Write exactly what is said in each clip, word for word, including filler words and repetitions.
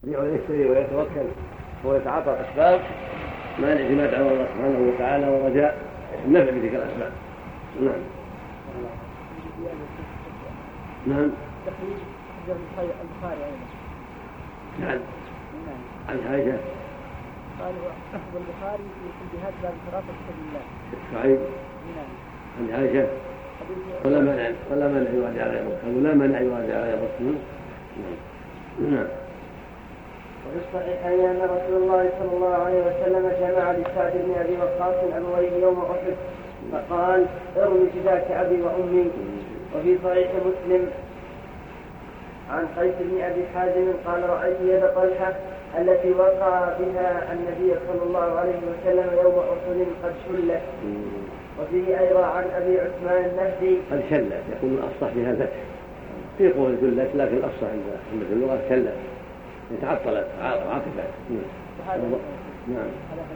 يشتري ويتوكل ويتعاطى الأسباب ما الاعتماد على الله سبحانه وتعالى ورجاء النفع بتلك الأسباب. نعم. نعم. نعم. عن عائشة قال أخذ البخاري في جهاد باب الفراسة في سبيل الله. صحيح. عن عائشة ولا مانع ولا مانع يراجع على مسلم ولا مانع يراجع على مسلم. نعم. وفي الصحيحين أن رسول الله صلى الله عليه وسلم جمع لسعد بن أبي وقاص أبويه يوم أحد فقال ارمي فداك أبي وأمي. وفي صحيح مسلم عن قيس بن أبي حازم قال رأيت يد طلحة التي وقع بها النبي صلى الله عليه وسلم يوم أحد قد شلت. وفيه أيضا عن أبي عثمان النهدي قد شلت يكون الأفصح بها الفتح في قول شلت لكن الأفصح عند اللغة شلت تعطلت عاطفة. نعم.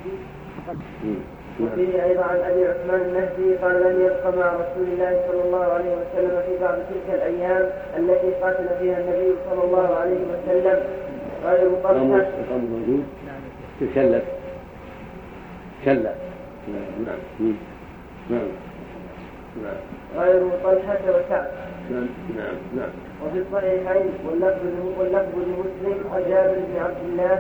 وفيه أيضا عن أبي عثمان النهدي قال لم يبق مع رسول الله صلى الله عليه وسلم في بعض تلك الأيام التي قاتل فيها النبي صلى الله عليه وسلم غير طلحة موجود تشلت شلت. نعم. نعم. نعم. غير طلحة وسعد. نعم. نعم. نعم. وفي الصحيحين واللفظ لمسلم عن جابر بن عبد الله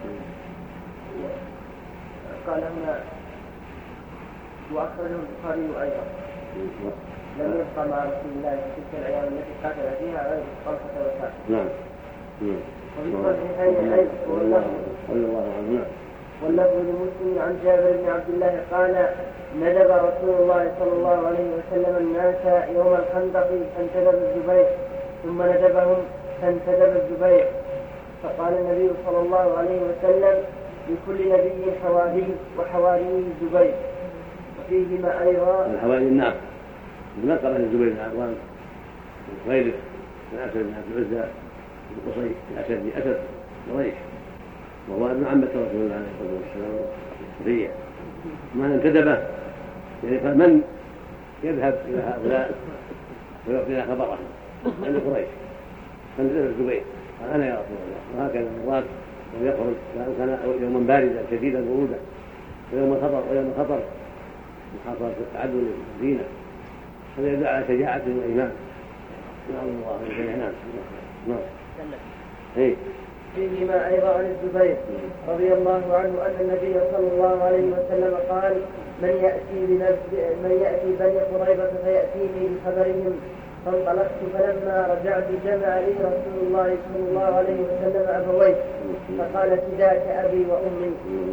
قال هنا وأخرجه البخاري أيضا لم يبقى مع رسول الله في تلك الأيام التي قاتل فيها غير طلحة وسعد. نعم. وفي الصحيحين أيضا واللفظ لمسلم عن جابر بن عبد الله قال ندب رسول الله صلى الله عليه وسلم الناس يوم الخندق فانتدب الزبير ثم ندبهم فانتدب الزبير فقال النبي صلى الله عليه وسلم لكل نبي حواري وحواريه الزبير. وفيهما أيضا الحواري النعم ما قال الزبير بن عوام غيره بن أسد بن عبد العزى بن قصي بن أسد بن أسد قريش وهو ابن عمة رسول الله عليه الصلاة والسلام صفية من انتدبه يعني قال من يذهب إلى هؤلاء ويعطينا خبرهم من قريش فانتدب الزبير قال أنا يا رسول الله. وهكذا مرات ويخرج كان يوما باردا شديدا برودا ويوم خطر ويوم خطر محاصرة التعدد المدينة هذا يدل على شجاعة الإيمان. نعم الله عليه. نعم. نعم. إيه. فيهما أيضا عن الزبير رضي الله عنه أن النبي صلى الله عليه وسلم قال من يأتي من يأتي بني قريظة فيأتيني بخبرهم فانطلقت فلما رجعت جمع لي رسول الله صلى الله عليه وسلم أبويه فقال فداك أبي وأمي.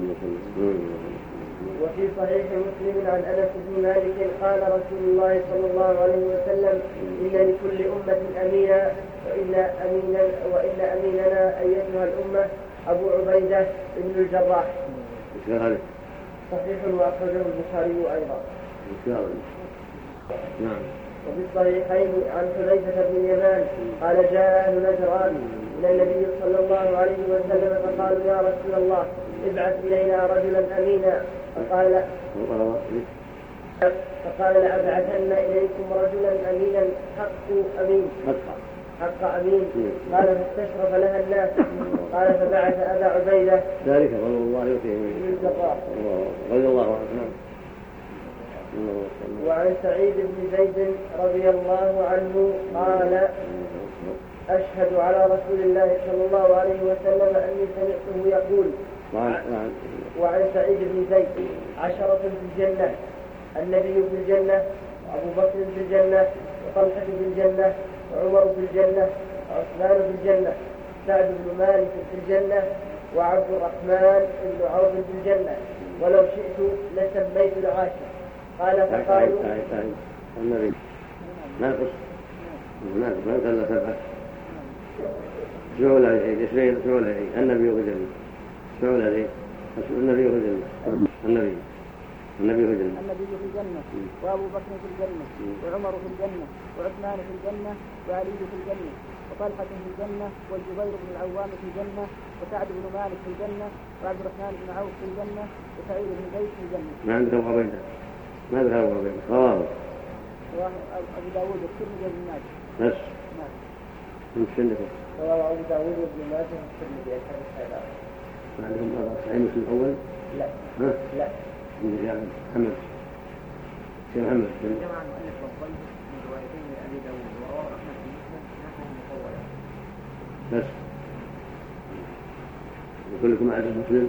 وفي صحيح مسلم عن أنس بن مالك قال رسول الله صلى الله عليه وسلم إن لكل أمة أمينا وإن أمينا وإن أميننا أيتها الأمة أبو عبيدة بن الجراح. صحيح وأخرجه البخاري أيضا. نعم. وفي الصحيحين عن حذيفة بن اليمان قال جاء أهل نجران إلى النبي صلى الله عليه وسلم فقالوا يا رسول الله ابعث إلينا رجلا أمينا فقال لا فقال لأبعثن إليكم رجلا أمينا حق أمين حق أمين قال فاستشرف لها الناس قال فبعث أبا عبيدة ذلك رضي الله عنه رضي الله عنه. وعن سعيد بن زيد رضي الله عنه قال أشهد على رسول الله صلى الله عليه وسلم أني سمعته يقول. وعن سعيد بن زيد عشرة في الجنة النبي في الجنة وأبو بكر في الجنة وطلحة في الجنة وعمر في الجنة وعثمان في الجنة سعد بن مالك في الجنة وعبد الرحمن بن عوف في الجنة ولو شئت لسميت العاشر. قال فقالوا النبي ناقص ناقص ما كان سبعة شعول عليه اثنين شعول عليه النبي في الجنة شعول عليه النبي في الجنة النبي النبي في الجنة النبي في الجنة وأبو بكر في الجنة وعمر في الجنة وعثمان في الجنة وعلي في الجنة وطلحة في الجنة والزبير بن العوام في الجنة وسعد بن مالك في الجنة وعبد الرحمن بن عوف في الجنة وسعيد بن زيد في الجنة. ما عندهم عبيدة ما ذهب عبيدة رواه أبو داود والترمذي وابن ماجه بس. نعم. من سنته رواه أبو داود وابن ماجه والترمذي الحديث هذا. ما عندهم أربعة صحيح مسلم الأول؟ لا. ها؟ لا. من يعني محمد. شيخ محمد. جمع المؤلف والضيف من روايتين لأبي داود ورواه أحمد بن مسلم نحوه مطولا. بس. وكلكم عدد مسلم.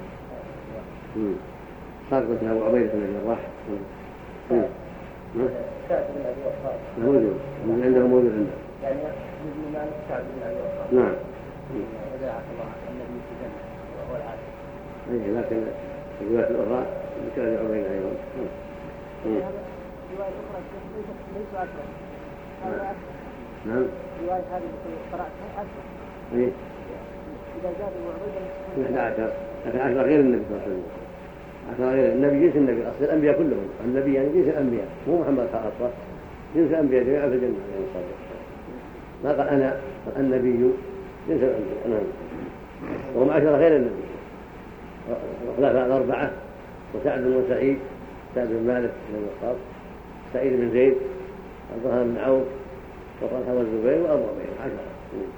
ساقط أبو عبيدة بن الجراح. سعد بن أبي وقاص. موجود. عنده موجود عنده. يعني ابن مالك سعد بن أبي وقاص. نعم. هذا عبد الله النبي في الجنة وهو العاشر. أي لكن الرواية الأخرى ذكر أبي عبيدة أيضا. رواية أخرى ليس أشرف. هذا نعم. رواية هذه التي قرأتها أشرف. إيه. إذا زاد أبو عبيدة إحدى عشر. لكن عشرة غير النبي صلى الله عليه وسلم. عشرة غير النبي جنس النبي أصل الأنبياء كلهم. النبي يعني جنس الأنبياء مو محمد خاصة. جنس الأنبياء جميعا في الجنة عليه الصلاة والسلام. ما قال أنا قال النبي جنس الأنبياء. نعم. وهم عشرة غير النبي. الخلفاء الأربعة وسعد بن سعيد سعد بن مالك بن وقاص سعيد بن زيد عبد الرحمن بن عوف وطلحة والزبير وأبو عبيدة عشرة.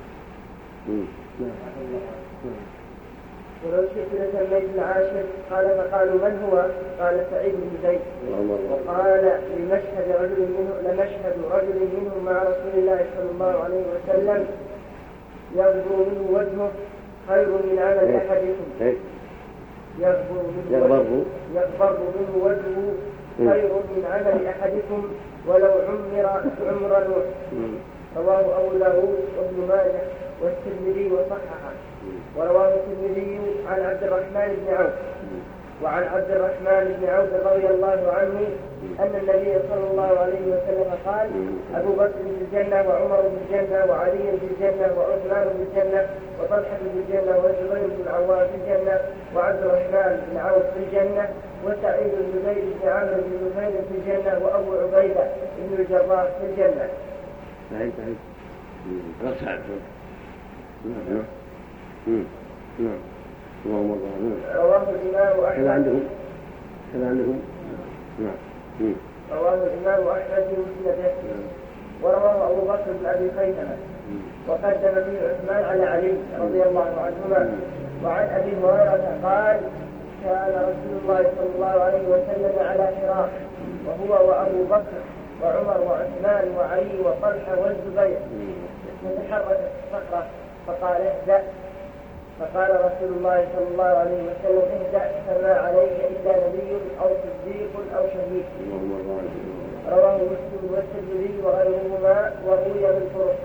ولو شئت لسميت العاشر قال فقالوا من هو؟ قال سعيد بن زيد. وقال لمشهد رجل منه لمشهد رجل منه مع رسول الله صلى الله عليه وسلم يغبر منه وجهه خير من عمل احدكم. يغبر منه وجهه يغبر منه وجهه خير من عمل احدكم ولو عمر عمر نوح. رواه أبو داود وابن ماجه والترمذي وصححه. ورواه الترمذي عن عبد الرحمن بن عوف وعن عبد الرحمن بن عوف رضي الله عنه أن النبي صلى الله عليه وسلم قال أبو بكر في الجنة وعمر في الجنة وعلي في الجنة وعثمان في الجنة وطلحة في الجنة والزبير بن العوام في الجنة وعبد الرحمن بن عوف في الجنة وسعيد بن زيد بن عامر بن نفيل في الجنة وأبو عبيدة بن الجراح في الجنة. نعم نعم نعم نعم نعم اللهم الله. رواه الإمام أحمد. كذا عندهم كذا عندهم. نعم. رواه الإمام أحمد في مسنده. ورواه أبو بكر بن أبي خيثمة وقدم فيه عثمان على علي رضي الله عنهما. وعن أبي هريرة قال كان رسول الله صلى الله عليه وسلم على حراء وهو وأبو بكر وعمر وعثمان وعلي وطلحة والزبير فتحركت الصخرة فقال اهدأ فقال رسول الله صلى الله عليه وسلم اهدأ فما عليك إلا نبي أو صديق أو شهيد. رواه مسلم والترمذي وغيرهما وروي بالطرق.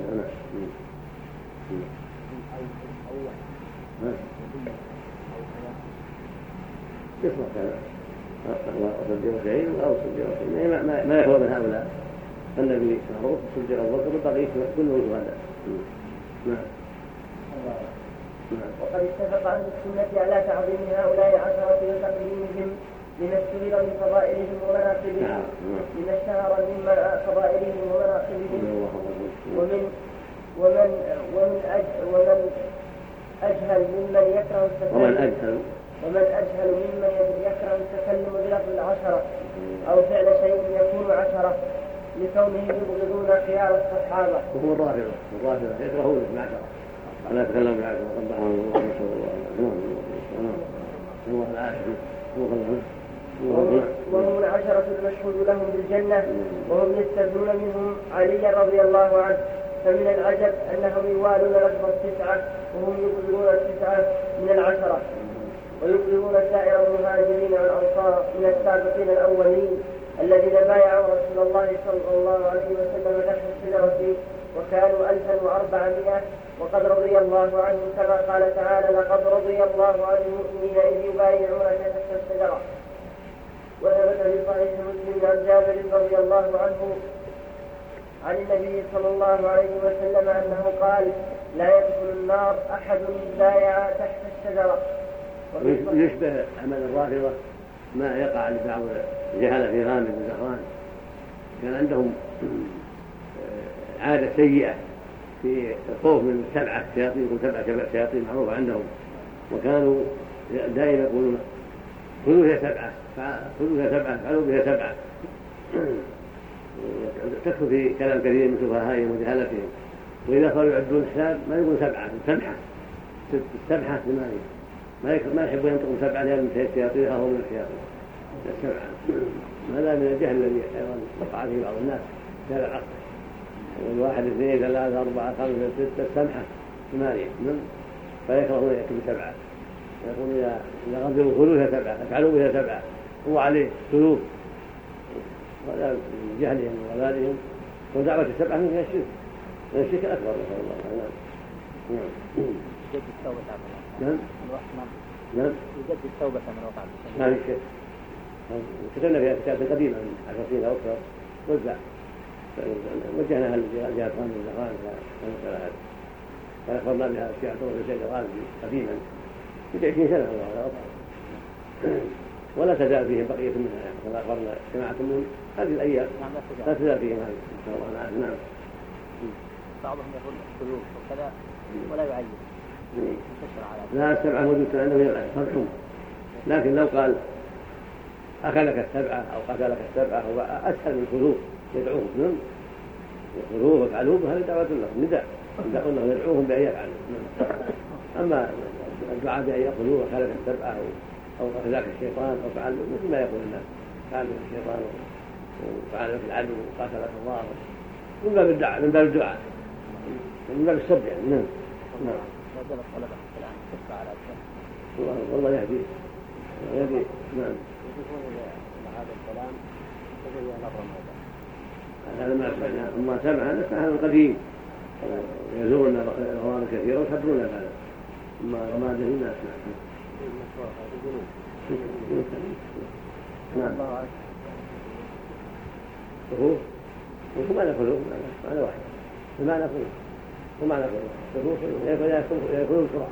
يصلح كذا صديق شهيد أو صديق شهيد ما ما يخلو من هؤلاء. النبي معروف صديق أبو بكر والبقية كلهم شهداء. نعم. وقد اتفق أهل السنة على تعظيم هؤلاء العشرة وتقديمهم لما اشتهر من فضائلهم ومناقبهم لما اشتهر من فضائلهم ومناقبهم ومن ومن ومن أجهل ومن أجهل ممن يكره التكلم ومن أجهل ومن أجهل ممن يكره التكلم بلفظ العشرة أو فعل شيء يكون عشرة لكونهم يبغضون خيار الصحابة. وهم الرافضة الرافضة يكرهون العشرة لا يتكلم بالعشرة قبحهم الله نسأل الله هو العاشر وهم العشرة المشهود لهم بالجنة وهم يستبدون منهم علي رضي الله عنه. فمن العجب أنهم يوالون لفظ التسعة وهم يبغضون التسعة من العشرة ويبغضون سائر المهاجرين والأنصار من السابقين الأولين الذين بايعوا رسول الله صلى الله عليه وسلم تحت الشجرة وكانوا ألفا وأربعمائة وقد رضي الله عنه كما قال تعالى لقد رضي الله عن المؤمنين إذ يبايعونك تحت الشجرة. وثبت في صحيح مسلم عن جابر رضي الله عنه عن النبي صلى الله عليه وسلم أنه قال لا يدخل النار أحد بايع تحت الشجرة. يشبه عمل الرافضة ما يقع لبعض الجهلة في غامد وزهران كان عندهم عادة سيئة في الخوف من سبعة شياطين يقول سبعة شياطين معروفة عندهم وكانوا دائما يقولون خذوا بها سبعة خذوا بها سبعة فعلوا بها سبعة تكفر في كلام كثير من سفهائهم وجهلتهم وإذا صاروا يعدون الحساب ما يقول سبعة سبحة السبحة ثمانية ما ما يحب ينطق سبعة لأن من الشياطين أو من الشياطين السبعة. هذا من الجهل الذي أيضا وقع فيه بعض الناس في هذا العصر. والواحد اثنين ثلاثة أربعة خمسة ستة سبحة ثمانية فيكرهون يكتب سبعة يقول إذا إذا غدروا خذوا بها سبعة افعلوا بها سبعة هو عليه سلوك. وهذا من جهلهم وضلالهم ودعوة السبعة من الشرك من الشرك الأكبر نسأل الله العافية. نعم. يجد التوبة من نعم. نعم. يجد التوبة من وقع ما في شيء. كتبنا فيها كتاب قديما من عشر سنين أو أكثر وزع وجهناها لجهة قانون الزغال المسألة هذه فأخبرنا بها الشيخ عبد الله سيد الغالبي قديما في عشرين سنة الله ولا تزال فيهم بقية منها كما أخبرنا جماعة منهم هذه الأيام لا تزال فيهم هذه إن شاء الله العافية. نعم. بعضهم يقول سلوك وكذا ولا يعين لا السبعة موجودة عنده من الأشهر لكن لو قال أكلك السبعة أو قتلك السبعة هو أسهل من الخلوف يدعوهم نعم الخلوف وفعلوه هذا دعوة لهم نداء نداء لهم يدعوهم بأن يفعلوا. أما الدعاء بأن يقولوا أكلك السبعة أو قتلك الشيطان أو فعلوا مثل ما يقول الناس فعلوا الشيطان وفعلوا العدو وقاتلك الله من باب الدعاء من باب الدعاء من باب السب يعني. نعم. نعم. والله والله يهدي يهدي. نعم. هذا الكلام تجري على رمضان هذا ما سمعنا أما سمعنا فهذا القديم يزورنا الغوار كثيرة ويحبون هذا أما ما به ما سمعنا. نعم. فهو وما نقوله معنى واحد ما نقوله وما نقوله يكون بسرعة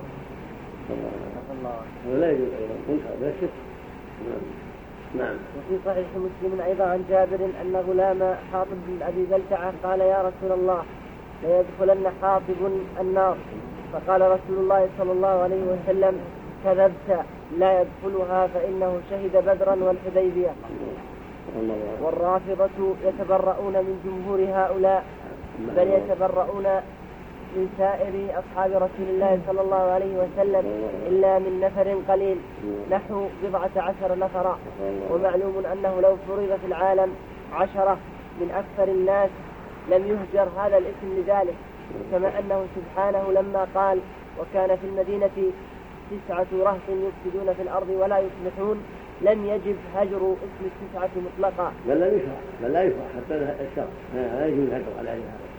ولا يجوز أيضا منكر بلا شك. نعم. وفي صحيح مسلم أيضا عن جابر أن غلام حاطب بن أبي بلتعة قال يا رسول الله ليدخلن حاطب النار فقال رسول الله صلى الله عليه وسلم كذبت لا يدخلها فإنه شهد بدرا والحديبية. والرافضة يتبرؤون من جمهور هؤلاء بل يتبرؤون من سائر أصحاب رسول الله صلى الله عليه وسلم إلا من نفر قليل نحو بضعة عشر نفرا. ومعلوم أنه لو فرض في العالم عشرة من أكثر الناس لم يهجر هذا الاسم لذلك كما أنه سبحانه لما قال وكان في المدينة تسعة رهط يفسدون في الأرض ولا يصلحون لم يجب هجر اسم التسعة مطلقا بل لا يشرع بل لا يشرع حتى الشرع لا يجوز هجر على هذا.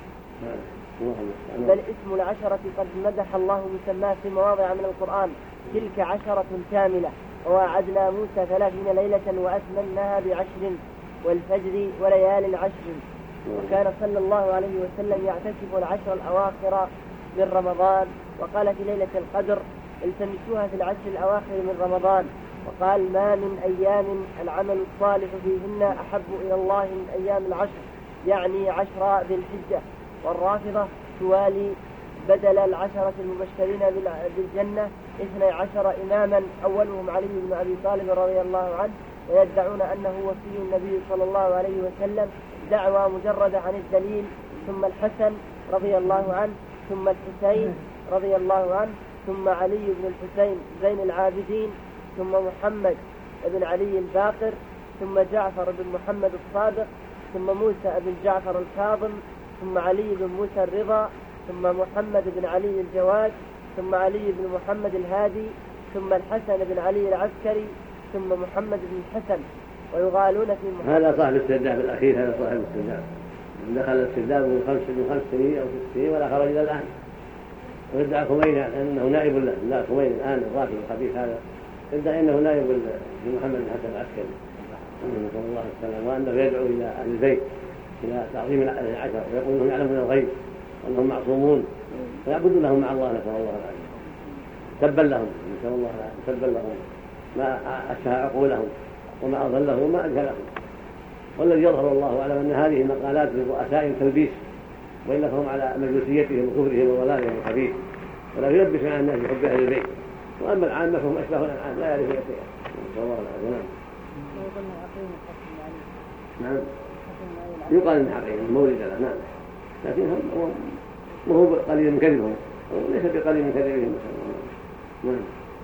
بل اسم العشرة قد مدح الله مسماه في مواضع من القرآن تلك عشرة كاملة ووعدنا موسى ثلاثين ليلة وأتممناها بعشر والفجر وليال عشر. وكان صلى الله عليه وسلم يعتكف العشر الأواخر من رمضان وقال في ليلة القدر التمسوها في العشر الأواخر من رمضان وقال ما من أيام العمل الصالح فيهن أحب إلى الله من أيام العشر يعني عشر ذي الحجة. والرافضة توالي بدل العشرة المبشرين بالجنة اثني عشر إماما أولهم علي بن أبي طالب رضي الله عنه ويدعون أنه وصي النبي صلى الله عليه وسلم دعوى مجردة عن الدليل ثم الحسن رضي الله عنه ثم الحسين رضي الله عنه ثم علي بن الحسين زين العابدين ثم محمد بن علي الباقر ثم جعفر بن محمد الصادق ثم موسى بن جعفر الكاظم ثم علي بن موسى الرضا ثم محمد بن علي الجواد ثم علي بن محمد الهادي ثم الحسن بن علي العسكري ثم محمد بن الحسن. ويغالون في محمد هذا صاحب الاسترداد الأخير هذا صاحب الاسترداد دخل الاسترداد من خمس من خمس سنين أو ست سنين ولا خرج إلى الآن ويدعى خميني أنه نائب له لا خميني الآن الرافض الخبيث هذا يدعى أنه نائب لمحمد بن الحسن العسكري صلى الله عليه وسلم وأنه يدعو إلى أهل البيت إلى تعظيم العشر ويقول أنهم يعلمون الغيب وأنهم معصومون فيعبدون لهم مع الله نسأل الله العافية. تبا لهم نسأل الله العافية تبا لهم ما أشهى عقولهم وما أضلهم وما أجهلهم. والذي يظهر الله أعلم أن هذه المقالات لرؤساء تلبيس وإلا فهم على مجلسيتهم وكفرهم وضلالهم الخبيث ولا يلبس على الناس بحب أهل البيت. وأما العامة فهم أشبه الأنعام لا يعرفون شيئا نسأل الله العافية. نعم. نعم يقال ان حقيقة مولد له نعم لكن هم وهو قليل من كذبهم وليس بقليل من كذبهم. نعم.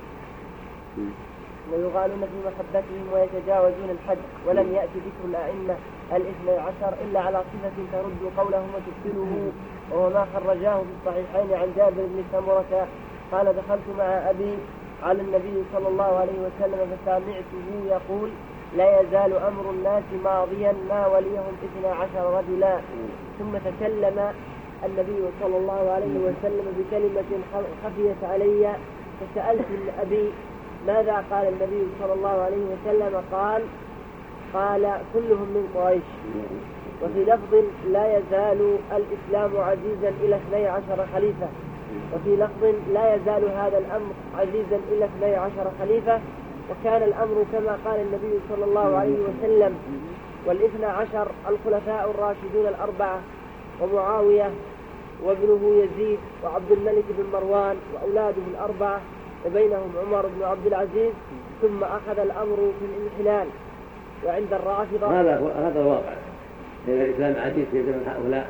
ويغالون في محبتهم ويتجاوزون الحد، ولم يأتي ذكر الأئمة الاثني عشر إلا على صفة ترد قولهم وتبطله، وهو ما خرجاه في الصحيحين عن جابر بن سمرة قال دخلت مع أبي على النبي صلى الله عليه وسلم فسمعته يقول لا يزال أمر الناس ماضيا ما وليهم اثنا عشر رجلا. ثم تكلم النبي صلى الله عليه وسلم بكلمة خفيت علي فسألت أبي ماذا قال النبي صلى الله عليه وسلم؟ قال قال كلهم من قريش. وفي لفظ لا يزال الإسلام عزيزا إلى اثني عشر خليفة، وفي لفظ لا يزال هذا الأمر عزيزا إلى اثني عشر خليفة. وكان الأمر كما قال النبي صلى الله عليه وسلم، والاثنى عشر الخلفاء الراشدون الأربعة ومعاوية وابنه يزيد وعبد الملك بن مروان وأولاده الأربعة وبينهم عمر بن عبد العزيز، ثم أخذ الأمر في الانحلال. وعند الرافضة هذا هذا الواقع، لأن الإسلام عزيز في زمن هؤلاء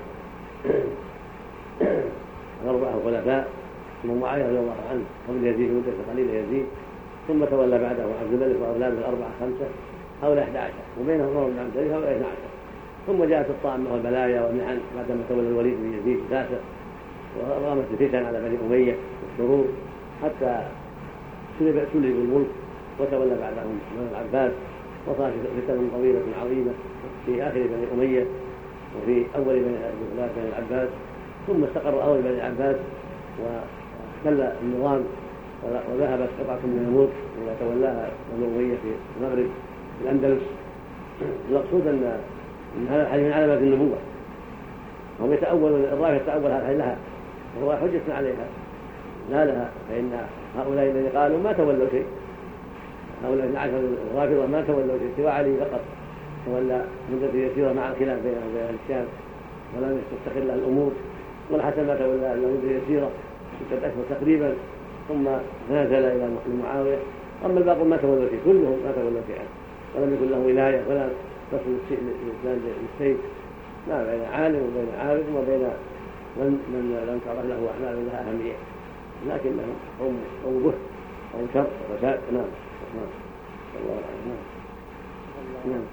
الأربعة الخلفاء ثم معاوية رضي الله عنه قبل يزيد مدة قليلة يزيد، ثم تولى بعده عبد الملك وأولاده الأربعة خمسة هؤلاء أحد عشر، وبينهم عمر بن عبد العزيز هؤلاء اثنا عشر. ثم جاءت الطامة والبلايا والمحن بعدما تولى الوليد بن يزيد التاسع، وقامت الفتن على بني أمية والشرور حتى سلب سلب الملك، وتولى بعدهم بني العباس، وصار فتن طويلة عظيمة في آخر بني أمية وفي أول بني العباس، ثم استقر أول بني العباس واختل النظام وذهبت قطعة من الملك وتولاها بني أمية في المغرب في الأندلس. المقصود أن هذا الحديث من علامات النبوة، وهم يتأول الرافضة يتأول هذا لها وهو حجة عليها لا لها، فإن هؤلاء الذين قالوا ما تولوا شيء، هؤلاء اثنا عشر الرافضة ما تولوا شيء سوى علي فقط، تولى مدة يسيرة مع الخلاف بين أهل الشام ولم تستقل الأمور، والحسن ما تولى إلا مدة يسيرة ستة أشهر تقريبا ثم نزل إلى معاوية. أما الباقون ما تولوا شيء، كلهم ما تولوا شيئا ولم يكن له ولاية ولا تصل الإسلام للسيف، ما بين عالم وبين عارف وبين من من لم تعرف له أعمال لها أهمية، لكنهم قوم قوم به قوم شر وفساد. نعم نعم الله نعم نعم.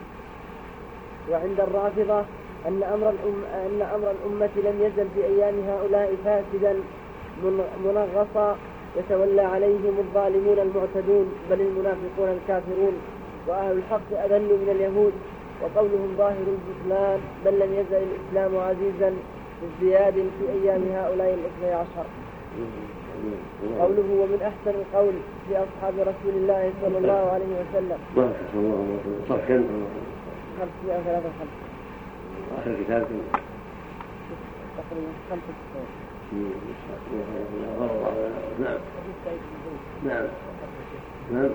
وعند الرافضة أن أمر الأم أن أمر الأمة لم يزل في أيام هؤلاء فاسدا منغصا يتولى عليهم الظالمون المعتدون بل المنافقون الكافرون، وأهل الحق أذل من اليهود، وقولهم ظاهر البطلان بل لم يزل الإسلام عزيزا بازدياد في أيام هؤلاء الاثني عشر. قوله ومن أحسن القول في أصحاب رسول الله صلى الله عليه وسلم. صف كم؟ خمسمائة وثلاثة وخمسين. آخر كتاب تقريبا خمسة وستين. نعم نعم نعم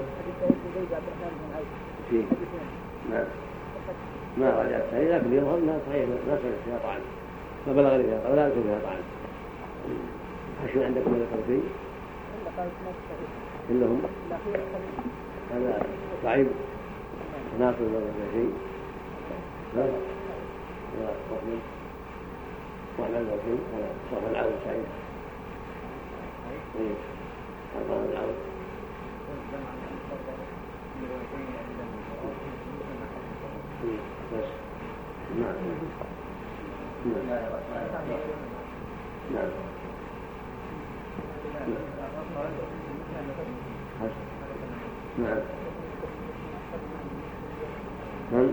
نعم ما رجعت صحيح، لكن يظهر انها صحيح لا صحيح فيها طعن، ما بلغني فيها ولا يكون فيها طعن. حشو عندكم من الطرفين كلهم هذا صعيب ناقل ولا شيء لا ولا مؤمن وعمل ولا شيء ولا صرف العود سعيد ايه صرف العود بس نعم نعم نعم نعم نعم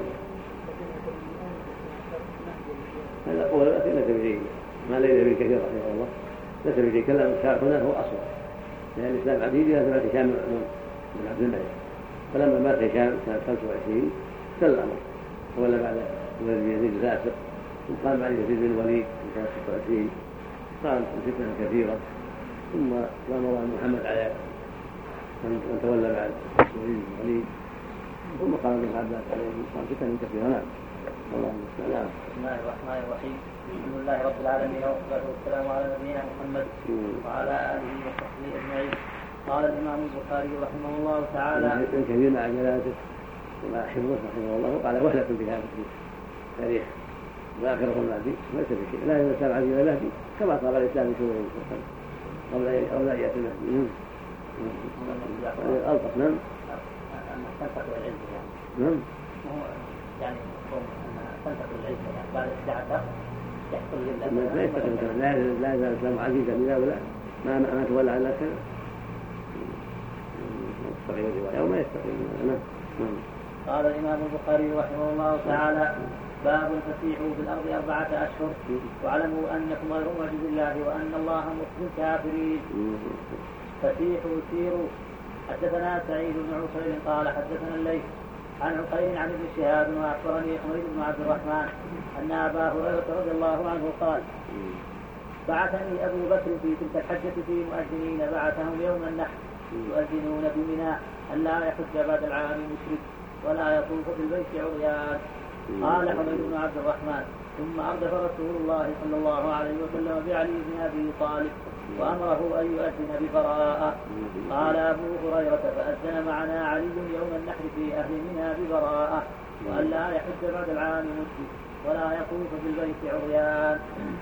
هذا قول لكن ليس بشيء، ما ليس به كثير رحمه الله، ليس بشيء. كلام الشارع هنا هو اصل، لان الاسلام عزيز اذا ثبت هشام بن عبد الملك، فلما مات هشام سنه خمسة وعشرين سل الامر، ولا بعد الوليد بن يزيد الفاسق، وقام بعد يزيد بن الوليد في سنه ستة وعشرين قام الفتنه كثيره، ثم امر محمد على من تولى بعد الوليد بن الوليد، ثم قام ابن عباس عليه قام فتنه كثيره. نعم الله المستعان. بسم الله الرحمن الرحيم، الحمد لله رب العالمين والصلاه والسلام على نبينا محمد وعلى اله وصحبه اجمعين. قال الامام البخاري رحمه الله تعالى ابن كثير مع جلالته ومع حفظه رحمه الله وقال وهله بهذا في تاريخ وآخره المهدي ليس بشيء، لا يزال عزيز المهدي كما قال الإسلام في شهور المستقبل قبل أن يأتي المهدي. ألطف. نعم. تنتقل العزة يعني. نعم. يعني تنتقل العزة يعني بعد الساعة يحصل لله. لا يستقبل لا لا يزال الإسلام عزيزا إذا ولا ما ما تولى على كذا. يستقيم الرواية وما يستقيم. نعم. قال الإمام البخاري رحمه الله تعالى: باب فسيحوا في الأرض أربعة أشهر واعلموا أنكم غير معجز الله وأن الله مخزي الكافرين. فسيحوا سيروا. حدثنا سعيد بن عقيل قال حدثنا الليث عن عقيل عن ابن شهاب وأخبرني حميد بن عبد الرحمن أن أبا هريرة رضي الله عنه قال: بعثني أبو بكر في تلك الحجة في مؤذنين بعثهم يوم النحر يؤذنون بمنى أن لا يحج بعد العام مشرك ولا يطوف في البيت عريان. قال حميد بن عبد الرحمن: ثم أردف رسول الله صلى الله عليه وسلم بعلي بن أبي طالب وأمره أن يؤذن ببراءة. قال أبو هريرة: فأذن معنا علي يوم النحر في أهل منى ببراءة وأن لا يحج بعد العام مشرك ولا يطوف في البيت عريان.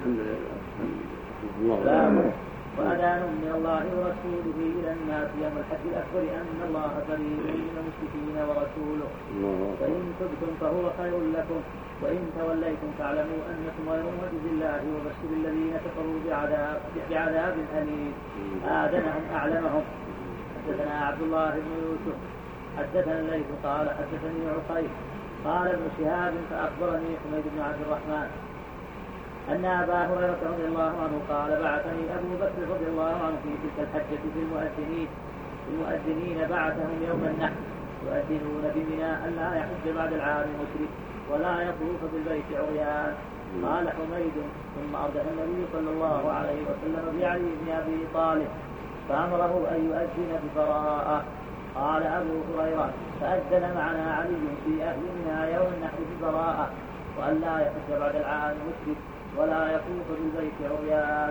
وأذان من الله ورسوله إلى الناس يوم الحج الأكبر أن الله بريء من المشركين ورسوله، فإن تبتم فهو خير لكم وإن توليتم فاعلموا أنكم غير معجز الله وبشر الذين كفروا بعذاب, بعذاب أليم. آذنهم أعلمهم. حدثنا عبد الله بن يوسف حدثنا الليث قال حدثني عقيل قال ابن شهاب فأخبرني حميد بن عبد الرحمن أن أبا هريرة رضي الله عنه قال: بعثني أبو بكر رضي الله عنه في تلك الحجة في المؤذنين المؤذنين بعثهم يوم النحر يؤذنون بمنى أن لا يحج بعد العام مشرك ولا يطوف بالبيت عريان. قال حميد: ثم أردف النبي صلى الله عليه وسلم بعلي بن أبي طالب فأمره أن يؤذن ببراءة. قال أبو هريرة: فأذن معنا علي في أهل منى يوم النحر ببراءة وأن لا يحج بعد العام مشرك ولا يطوف بالبيت عريان.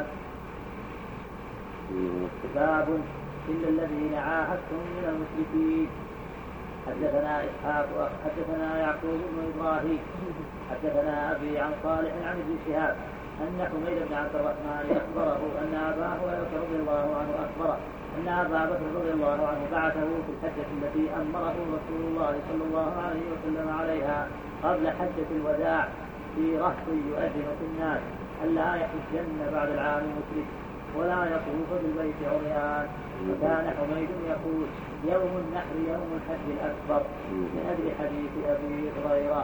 باب إلا الذين عاهدتم من المشركين. حدثنا إسحاق حدثنا يعقوب بن إبراهيم حدثنا أبي عن صالح عن ابن شهاب أن حميد بن عبد الرحمن أخبره أن أبا هريرة رضي الله عنه أخبره أن أبا بكر رضي الله عنه بعثه في الحجة التي أمره رسول الله صلى الله عليه وسلم عليها قبل حجة الوداع في رهط يؤذن في الناس أن لا يحجن بعد العام مشرك ولا يطوف بالبيت عريان. وكان حميد يقول: يوم النحر يوم الحج الأكبر من أجل حديث أبي هريرة.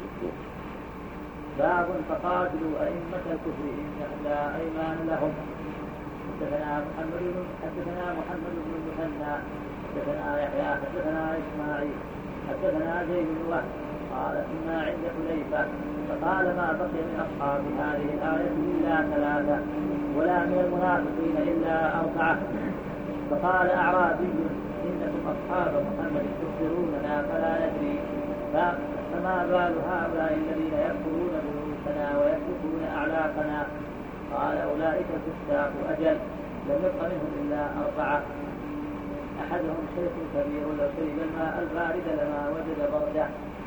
باب فقاتلوا أئمة الكفر إنهم لا أيمان لهم. حدثنا محمد بن حدثنا محمد بن المثنى حدثنا يحيى حدثنا إسماعيل حدثنا زيد بن وهب قال: كنا عند حذيفة فقال: ما بقي من أصحاب هذه الآية إلا ثلاثة ولا من المنافقين إلا أربعة. فقال أعرابي: إنكم أصحاب محمد تخبروننا فلا ندري فما بال هؤلاء الذين يكفرون بيوتنا ويكفرون أعلاقنا؟ قال: أولئك الفساق أجل لم يبق منهم إلا أربعة. أحدهم شيخ كبير لو شرب الماء البارد لما وجد برده.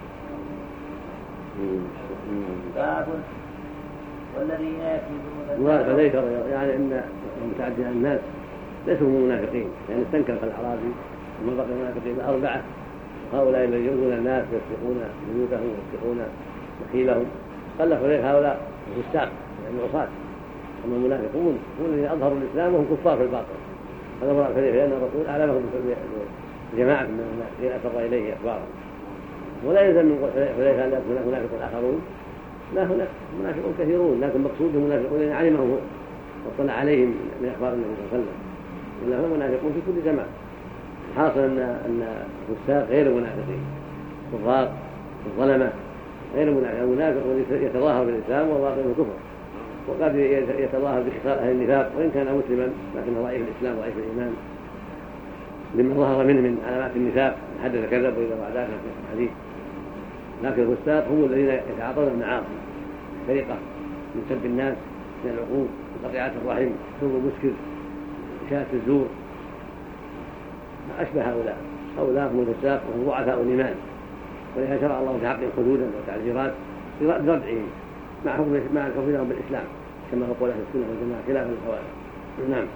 باب والذين يكذبون وذلك يعني ان متعدد الناس ليسوا منافقين، يعني استنكر الاعرابي وما بقي المنافقين اربعه، هؤلاء الذين يؤذون الناس ويسرقون بيوتهم ويسرقون مخيلهم. قال له هؤلاء الفساق يعني العصاة، اما المنافقون هم الذين اظهروا الاسلام وهم كفار في الباطل. هذا مراد حديث لان الرسول اعلمهم بجماعه من الناس اسر اليه اخبارهم. ولا يلزم من حذيفه ان يكون هناك منافق اخرون، لا هناك منافقون كثيرون، لكن مقصودهم منافقون الذين علمهم واطلع عليهم من اخبار النبي صلى الله عليه وسلم، ولا هم منافقون في كل زمان. حاصل ان ان الفساق غير المنافقين، الضراق الظلمه غير المنافق. المنافق الذي يتظاهر بالاسلام والواقع بالكفر، وقد يتظاهر بخصال اهل النفاق وان كان مسلما لكنه ضعيف الاسلام ضعيف الايمان لما ظهر منه من علامات النفاق، حدث كذب واذا بعد ذلك في الحديث. لكن الفساق هم الذين يتعاطون المعاصي، سرقه من سب الناس، من العقوق، قطيعه الرحم، شرب المسكر، شهاده الزور، ما اشبه هؤلاء. هؤلاء هم الفساق وهم ضعفاء الايمان، ولهذا شرع الله في حقهم حدودا وتعزيرات بردعهم مع حكم مع كفرهم بالإسلام كما هو قول أهل السنة والجماعة خلاف الخوارج. نعم.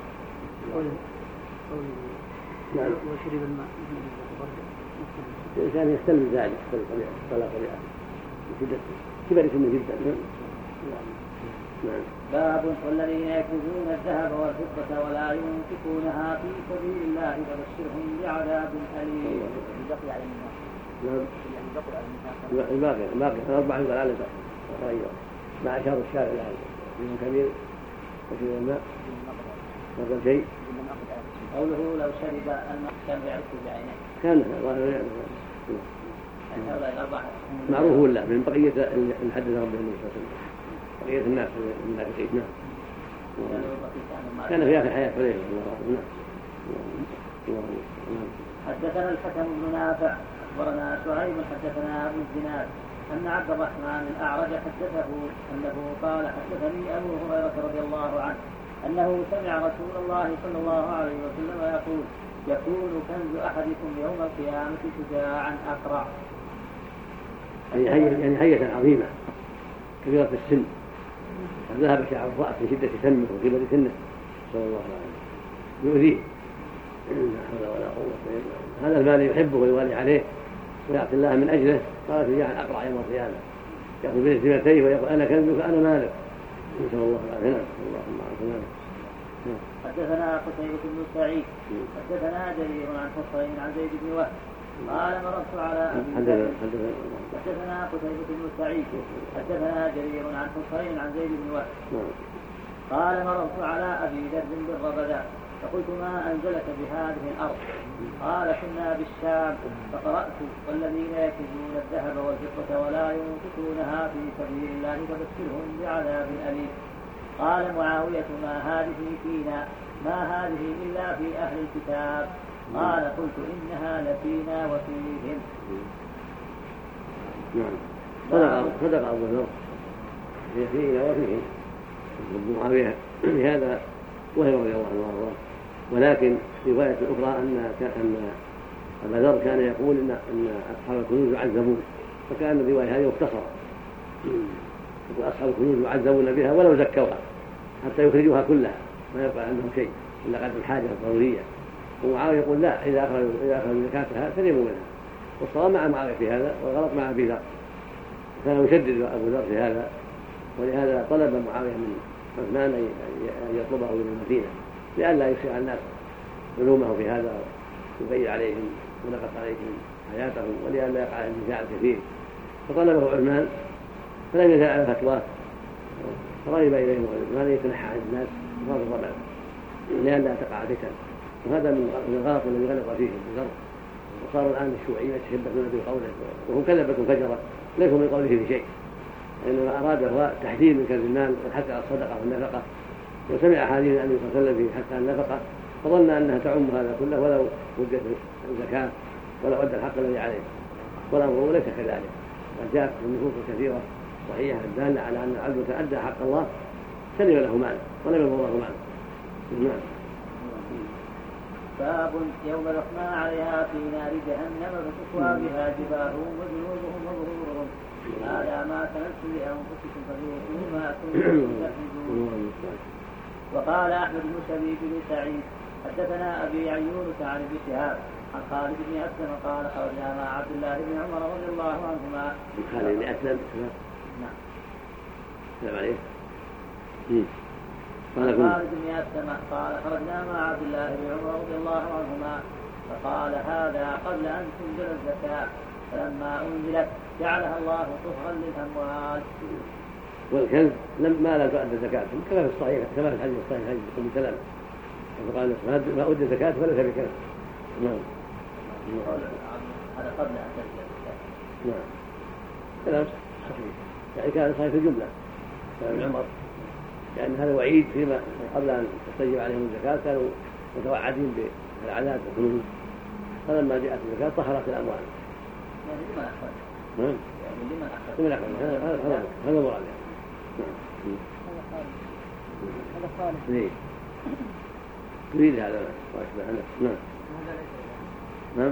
نعم. وشرب الماء الإنسان يستلم ذلك طلاق طريقة شدة كبر سنه جدا. نعم. باب والذين يكنزون الذهب والفضة ولا ينفقونها في سبيل الله فبشرهم بعذاب أليم. بقي على الناس. نعم. بقي على الناس. الباقي باقي أربعة يقال على الباقي مع إشارة الشارع الآن من كبير وشرب الماء هذا شيء. قوله لو شرب الماء كان يعرفه بعينه. كان معروف ولا من بقية اللي حدثهم به النبي صلى الله عليه وسلم بقية الناس المنافقين. نعم. كان في آخر حياة عليه الله. حدثنا الحكم بن نافع أخبرنا شعيب حدثنا أبو الزناد أن عبد الرحمن الأعرج حدثه أنه قال حدثني أبو هريرة رضي الله عنه أنه سمع رسول الله صلى الله عليه وسلم يقول يكون كنز أحدكم يوم القيامة شجاعا أقرع. يعني هيئة عظيمة كبيرة السن ذهب شعر الرأس من شدة سمه وكبر سنه صلى الله عليه وسلم يؤذيه. لا حول ولا قوة إلا بالله. هذا المال يحبه ويوالي عليه ويعطي الله من أجله قال شجاعا أقرع يوم القيامة يأخذ بالسمتين ويقول أنا كنزك أنا مالك. نسأل الله العافية. اللهم عافنا. حدثنا قتيبة بن سعيد حدثنا جرير عن حصين عن زيد بن وهب قال مررت على أبي حدثنا قتيبة بن سعيد حدثنا جرير عن حصين عن زيد بن وهب قال مررت على أبي ذر بالربذا فقلت ما أنزلك بهذه الأرض قال كنا بالشام فقرأت والذين يكنزون الذهب والفضة ولا ينفقونها في سبيل الله فبشرهم بعذاب أليم. قال معاوية ما هذه فينا ما هذه إلا في أهل الكتاب قال قلت إنها لفينا وفيهم. نعم. صدق صدق أبو ذر هي فينا وفيهم معاوية بهذا وهي رضي الله عنه وارضاه. ولكن رواية أخرى أن أن أبا ذر كان يقول إن أن أصحاب الكنوز يعذبون فكان الرواية هذه مختصرة يقول أصحاب الكنوز يعذبون بها ولو زكوها حتى يخرجوها كلها ما يبقى عندهم شيء إلا قدر الحاجة الضرورية. ومعاوية يقول لا إذا أخرجوا إذا أخرجوا زكاتها سلموا منها. والصواب مع معاوية في هذا والغلط مع أبي ذر كان يشدد أبو ذر في هذا ولهذا طلب معاوية من عثمان أن يطلبه من المدينة لئلا يشيع الناس علومه في هذا ويبين عليهم ونقص عليهم حياتهم ولئلا يقع النزاع الكثير فطلبه عثمان فلم يزل على فتواه فرغب إليهم عثمان يتنحى عن الناس وفرض الربع لئلا تقع فتن. وهذا من الغلط الذي غلط فيه ابو ذر وصار الآن الشيوعيين يتشبثون بقوله وهم كذبة فجرة ليسوا من قوله بشيء إنما أراد هو تحذير من كنز المال والحث على الصدقة والنفقة وسمع أحاديث النبي صلى الله عليه وسلم في حث على النفقة فظن أنها تعم هذا كله ولو ودت الزكاة ولو أدى الحق الذي عليه والأمر ليس كذلك. وجاءت النصوص الكثيرة صحيحة الدالة على أن العبد أدى حق الله سلم له ماله ولم يضر له ماله. نعم. باب يوم يحمى عليها في نار جهنم فتكوى بها جباههم وجنوبهم وظهورهم هذا ما كنتم لأنفسكم فذوقوا ما كنتم تكنزون. وقال أحمد بن شبيب بن سعيد حدثنا أبي عيون عن ابن شهاب عن خالد بن أسلم قال خرجنا مع عبد الله بن عمر رضي الله عنهما. خالد بن أسلم نعم السلام عليه. قال خالد بن أسلم قال خرجنا مع عبد الله بن عمر رضي الله عنهما فقال هذا قبل أن تنزل الزكاة فلما أنزلت جعلها الله طهرا للأموال. والكنز ما لا تؤدى الزكاة كما في الصحيح كما في الحديث الصحيح حديث أم سلمة فقال ما أدى الزكاة فليس بكنز. نعم. هذا قبل أن تنزل الزكاة. نعم. كلام صحيح يعني كان صحيح في الجملة كلام عمر لأن هذا وعيد فيما قبل أن تستجيب عليهم الزكاة كانوا متوعدين بالعذاب والخلود فلما جاءت الزكاة طهرت الأموال. يعني لمن أخرج؟ نعم. يعني لمن أخرج؟ لمن أخرج هذا هذا هذا مراد يعني. نعم. هذا خالد. إيه. يريد هذا وأشبه نعم. نعم.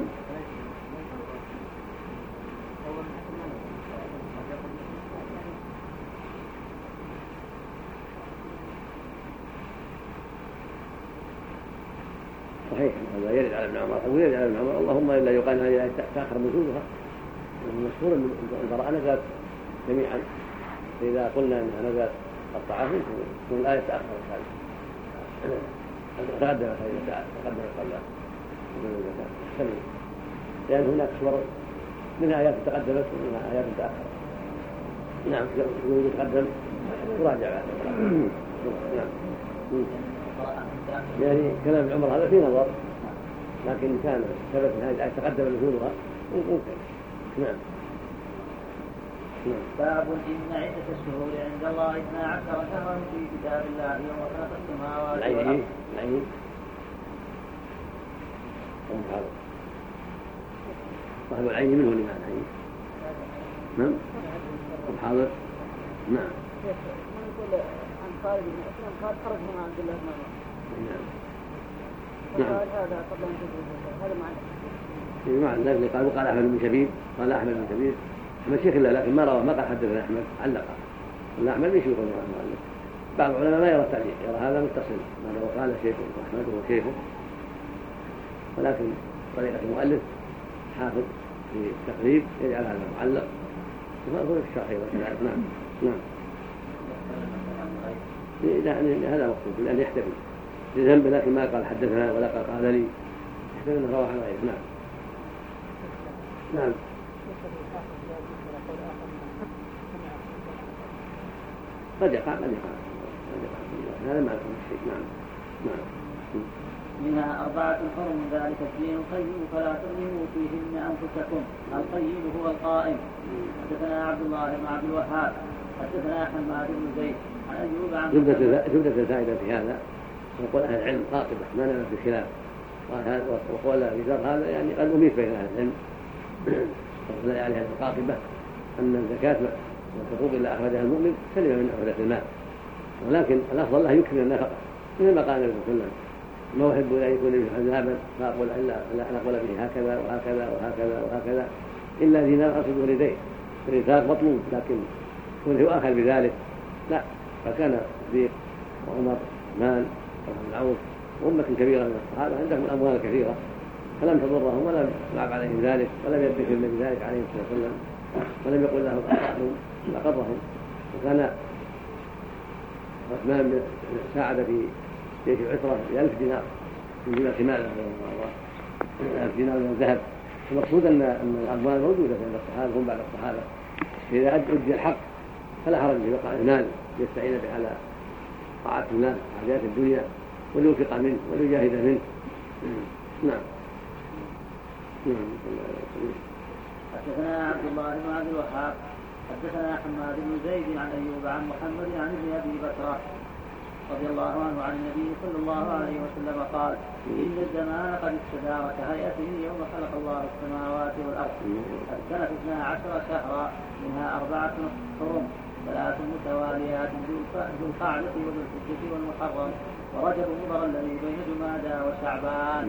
صحيح هذا يرد على ابن عمر أو يرد على ابن عمر اللهم إلا يقال هذه تأخر نزولها المشهور أن البراءة نزلت جميعا فإذا قلنا أنها نزلت الطعام تكون الآية تأخرت هذه تقدمت هذه تقدمت قبل الزكاة لأن هناك صور منها آيات تقدمت ومنها آيات تأخرت نعم يتقدم تراجع نعم يعني كلام ابن عمر هذا في نظر لكن كان ثبت هذه الآية تقدم نزولها ممكن نعم باب إن عدة الشهور عند الله اثنا عشر شهرا في كتاب الله يوم خلق السماوات والأرض. العين صاحب العين منه لمعنى العين نعم حاضر نعم نقول عن خالد بن أسلم قال خرج من عبد الله بن عمر نعم قال هذا قبل أن تدرك هذا معنى معنى ذلك قال وقال أحمد بن شبيب قال أحمد بن شبيب أحمد شيخ الله لكن ما روى ما قال حدثنا أحمد علق قال أحمد ليش يقول المؤلف بعض العلماء ما يرى التعليق يرى هذا متصل ما لو قال شيخه وأحمد هو شيخه ولكن طريقة المؤلف حافظ في التقريب يجعل هذا معلق وهو في الشرح والكلام نعم نعم يعني هذا مقصود لأن يحتفل لذنب لكن ما قال حدثنا ولا قال قال لي يحتفل أنه روى عن غيره نعم نعم قد يقع قد يقع هذا ما يكون الشيء نعم نعم منها أربعة حرم ذلك الدين القيم فلا تظلموا فيهن أنفسكم القيم هو القائم. حدثنا عبد الله بن عبد الوهاب حدثنا حماد بن زيد عن أيوب عن زبدة الفائدة في هذا يقول أهل العلم قاطبة ما نعرف بخلاف وقول بذر هذا يعني قد أميت بين أهل العلم وقال عليها القاطبة أن الزكاة والحقوق إلا أخرجها المؤمن سلم من أخرجة المال ولكن الأفضل له يكفي النفقة مثل ما قال النبي صلى الله عليه وسلم ما أحب أن يكون لي عذابا فأقول إلا أن أقول به هكذا وهكذا وهكذا وهكذا إلا دينار أصل ولديه الإنفاق مطلوب لكن كونه يؤخذ بذلك لا فكان الصديق وعمر مال وابن عوف وأمة كبيرة من الصحابة عندهم أموال كثيرة فلم تضرهم ولم يلعب عليهم ذلك ولم يدخل النبي ذلك عليه الصلاة والسلام ولم يقل لهم أخطأهم لقضهم وكان عثمان ساعد في جيش العسرة بألف دينار من جملة ماله رحمه الله ألف دينار من الذهب المقصود أن أن الأموال موجودة عند الصحابة هم بعد الصحابة إذا أدى الحق فلا حرج في بقاء المال يستعين به على طاعة الله حاجات الدنيا وليوفق منه وليجاهد منه نعم نعم حدثنا عبد الله بن عبد الوهاب حدثنا حماد بن زيد عن أيوب عن محمد عن ابن أبي بكر رضي الله عنه عن النبي صلى الله عليه وسلم قال إن الزمان قد استدار كهيئته يوم خلق الله السماوات والأرض السنة اثنا عشر شهرا منها أربعة حرم ثلاث متواليات ذو القعدة وذو الحجة والمحرم ورجب مضر الذي بين جمادى وشعبان.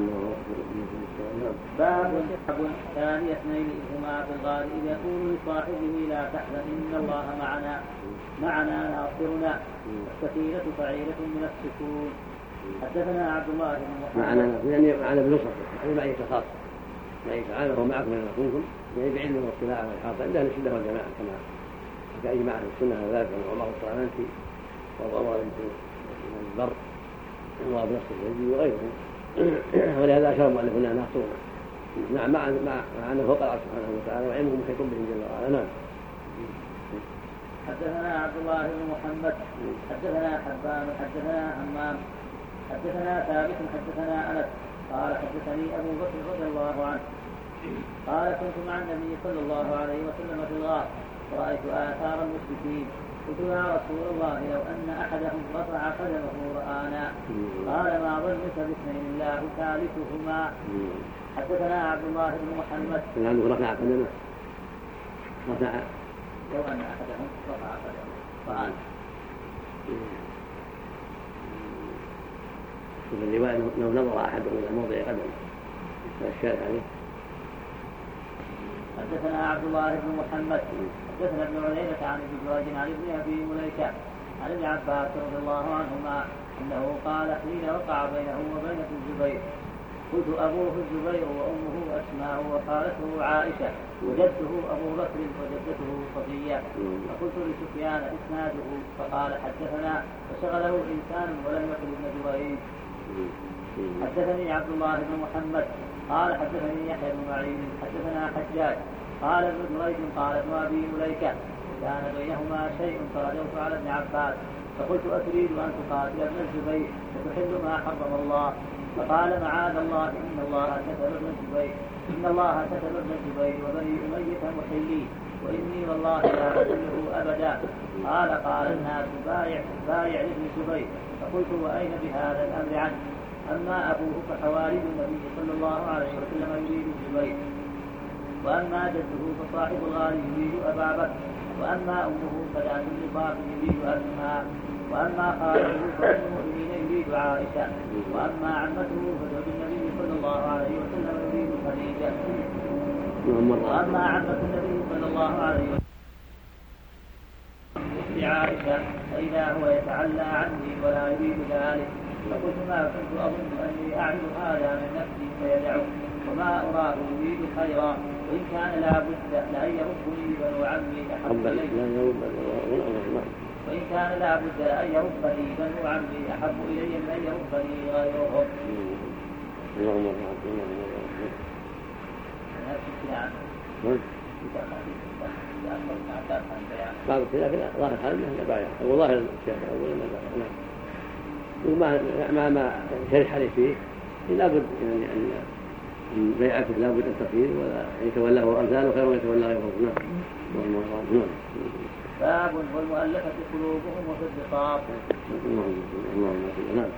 باب ثاني اثنين إذ هما في الغار إذ يقول لصاحبه لا تحزن إن الله معنا معنا ناصرنا السكينة فعيلة من السكون. حدثنا عبد الله بن محمد معنا يعني معنا بنصرة يعني معية خاصة معية تعالى وهو معكم من يكونكم يعني بعلم واطلاع والإحاطة عند أهل السنة والجماعة كما حكى إجماع أهل السنة على ذلك عن عمر الطعامانسي وعمر بن البر الله بنصر الجدي وغيرهم ولهذا أشار مؤلف لنا ناصرنا نعم مع مع أنه فوق العرش سبحانه وتعالى وعلمه محيط بهم جل وعلا. نعم. حدثنا عبد الله بن محمد حدثنا حبان حدثنا همام حدثنا ثابت حدثنا أنس قال حدثني أبو بكر رضي الله عنه قال كنت مع النبي صلى الله عليه وسلم في الغار ورأيت آثار المشركين قلت يا رسول الله لو أن أحدهم رفع قدمه رآنا قال ما ظنك باثنين الله ثالثهما. حدثنا عبد الله بن محمد لأنه رفع قدمه رفع لو أن أحدهم رفع قدمه رآنا في الرواية لو نظر أحدهم إلى موضع قدمه فالشارع عليه. حدثنا عبد الله بن محمد حدثنا ابن عيينة عن ابن جريج عن ابن أبي مليكة عن ابن عباس رضي الله عنهما أنه قال حين وقع بينه وبين الزبير قلت أبوه الزبير وأمه أسماء وخالته عائشة وجده أبو بكر وجدته صفية. فقلت لسفيان إسناده فقال حدثنا فشغله إنسان ولم يقل ابن جريج. حدثني عبد الله بن محمد قال حدثني يحيى بن معين حدثنا حجاج قال ابن جريج قال ابن أبي مليكة كان بينهما شيء فرجوت على ابن عباس فقلت أتريد أن تقاتل ابن الزبير وتحل ما حرم الله؟ فقال معاذ الله إن الله كتب ابن الزبير إن الله كتب ابن الزبير وبني أمية محلي وإني والله لا أحله أبدا. قال قال الناس بايع بايع لابن الزبير. فقلت وأين بهذا الأمر عنه؟ أما أبوه فحوالد النبي صلى الله عليه وسلم يريد الزبير وأما جده فصاحب الغار يريد أبا بكر وأما أمه فذات النفاق يريد أسماء وأما خاله فأم المؤمنين يريد عائشة وأما عمته فزوج النبي صلى الله عليه وسلم يريد خديجة وأما عمة النبي صلى الله عليه وسلم عائشة فإذا هو يتعلى عني ولا يريد ذلك. فقلت ما كنت أظن أني أعمل هذا من نفسي فيدعو وما أراه يريد خيرا وإن كان لا بد لأن يربني بنو عمي أحب إلي وإن كان لا بد أن يربني بنو عمي أحب إلي من أن يربني غيرهم. اللهم بعض الخلاف ظاهر حالنا لا بايع هو ظاهر الشيخ أول ما بايع وما ما ما شرح عليه فيه لا بد يعني أن بيعته لا بد أن تفيد ولا يتولاه أمثاله خير من يتولى غيره. نعم. باب والمؤلفة قلوبهم وفي الرقاب. اللهم نعم.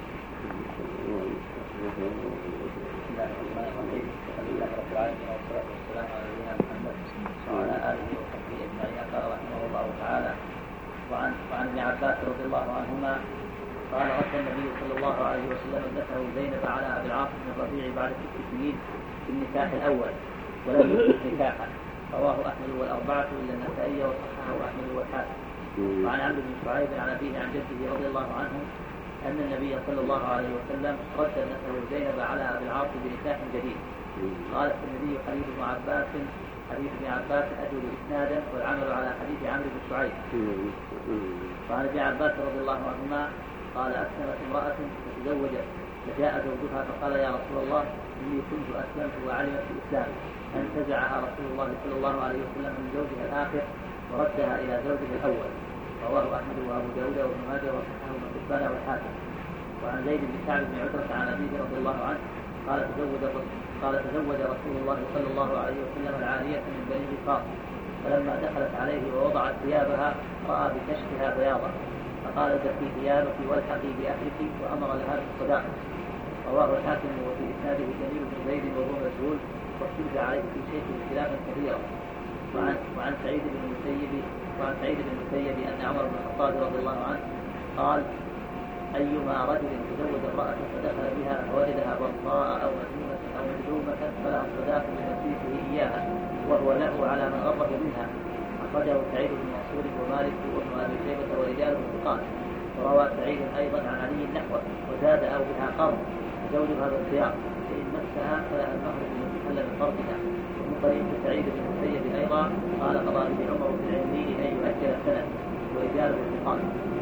الحمد لله رب العالمين والصلاة والسلام على نبينا محمد وعلى آله وصحبه أجمعين. قال رحمه الله تعالى وعن وعن ابن عباس رضي الله عنهما قال رد النبي صلى الله عليه وسلم ابنته زينب على أبي العاص بن الربيع بعد ست سنين في النكاح الأول ولم يكن نكاحا. رواه أحمد والأربعة إلا النسائي وصححه أحمد والحاكم. وعن عبد بن شعيب عن أبيه عن جده رضي الله عنه أن النبي صلى الله عليه وسلم رد ابنته زينب على أبي العاص بنكاح جديد. قال الترمذي حديث ابن عباس حديث ابن عباس أجود إسنادا والعمل على حديث عمرو بن شعيب. وعن ابن عباس رضي الله عنهما قال أسلمت امرأة فتزوجت فجاء زوجها فقال يا رسول الله إني كنت أسلمت وعلمت الإسلام فانتزعها رسول الله صلى الله عليه وسلم من زوجها الآخر وردها إلى زوجها الأول. رواه أحمد وأبو داود وابن ماجه وصححه ابن حبان والحاكم. وعن زيد بن كعب بن عتبة عن أبيه رضي الله عنه قال تزوج قال تزوج رسول الله صلى الله عليه وسلم العارية من بني غفار فلما دخلت عليه ووضعت ثيابها رأى بكشفها بياضا فقال زكي ثيابك والحقي بأهلك وأمر لها بالصداق. رواه الحاكم وفي إسناده جميل بن زيد وهو مسؤول واختلف عليه في شيء اختلافا كثيرا. وعن وعن سعيد بن المسيب وعن سعيد بن المسيب أن عمر بن الخطاب رضي الله عنه قال أيما رجل تزوج امرأة فدخل بها فوجدها بطاء أو مجنونة أو مجذومة فلها الصداق لنفسه إياها وهو له على من غضب منها. أخرجه سعيد بن منصور ومالك وابن أبي شيبة ورجاله ثقات. وروى سعيد أيضا عن علي نحوه وزاد أو بها قرض زوجها بالخيار فإن نفسها فلها المهر المحل من قرضها. ومن طريق سعيد بن المسيب أيضا قال قضى به عمر بن العزيز أن يؤجل سنة ورجاله ثقات.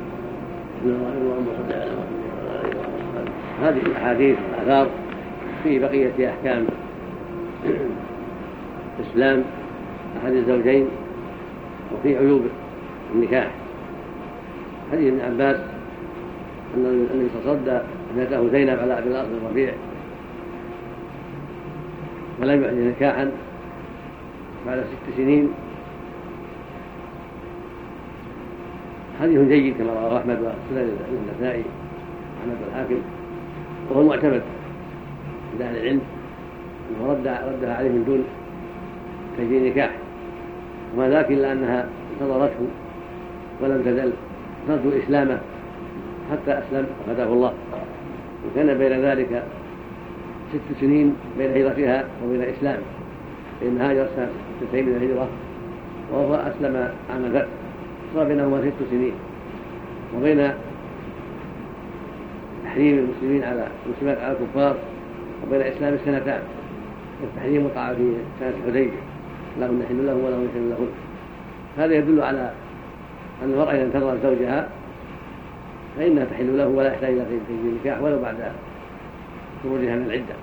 هذه الأحاديث والآثار في بقية أحكام الإسلام أحد الزوجين وفي عيوب النكاح. حديث ابن عباس أن النبي تصدى ابنته زينب على أبي العاص بن الربيع ولم يعلن نكاحا بعد ست سنين. حديث جيد كما رواه أحمد وسنن النسائي أحمد والحاكم وهو معتمد عند أهل العلم أنه رد ردها عليه من دون تجديد نكاح وما ذاك إلا أنها انتظرته ولم تزل ترجو إسلامه حتى أسلم وهداه الله. وكان بين ذلك ست سنين بين هجرتها وبين إسلامه فإن هاجر سنة سنتين من الهجرة وهو أسلم عام الفتح صار بينهما ست سنين وبين تحريم المسلمين على المسلمات على الكفار وبين الإسلام سنتان، التحريم وقع في سنة الحديبية، لهم نحل لهم ولهم نحل لهم. هذا يدل على أن المرأة إذا انتظرت زوجها فإنها تحل له ولا يحتاج إلى تجديد النكاح ولو بعد خروجها من العدة.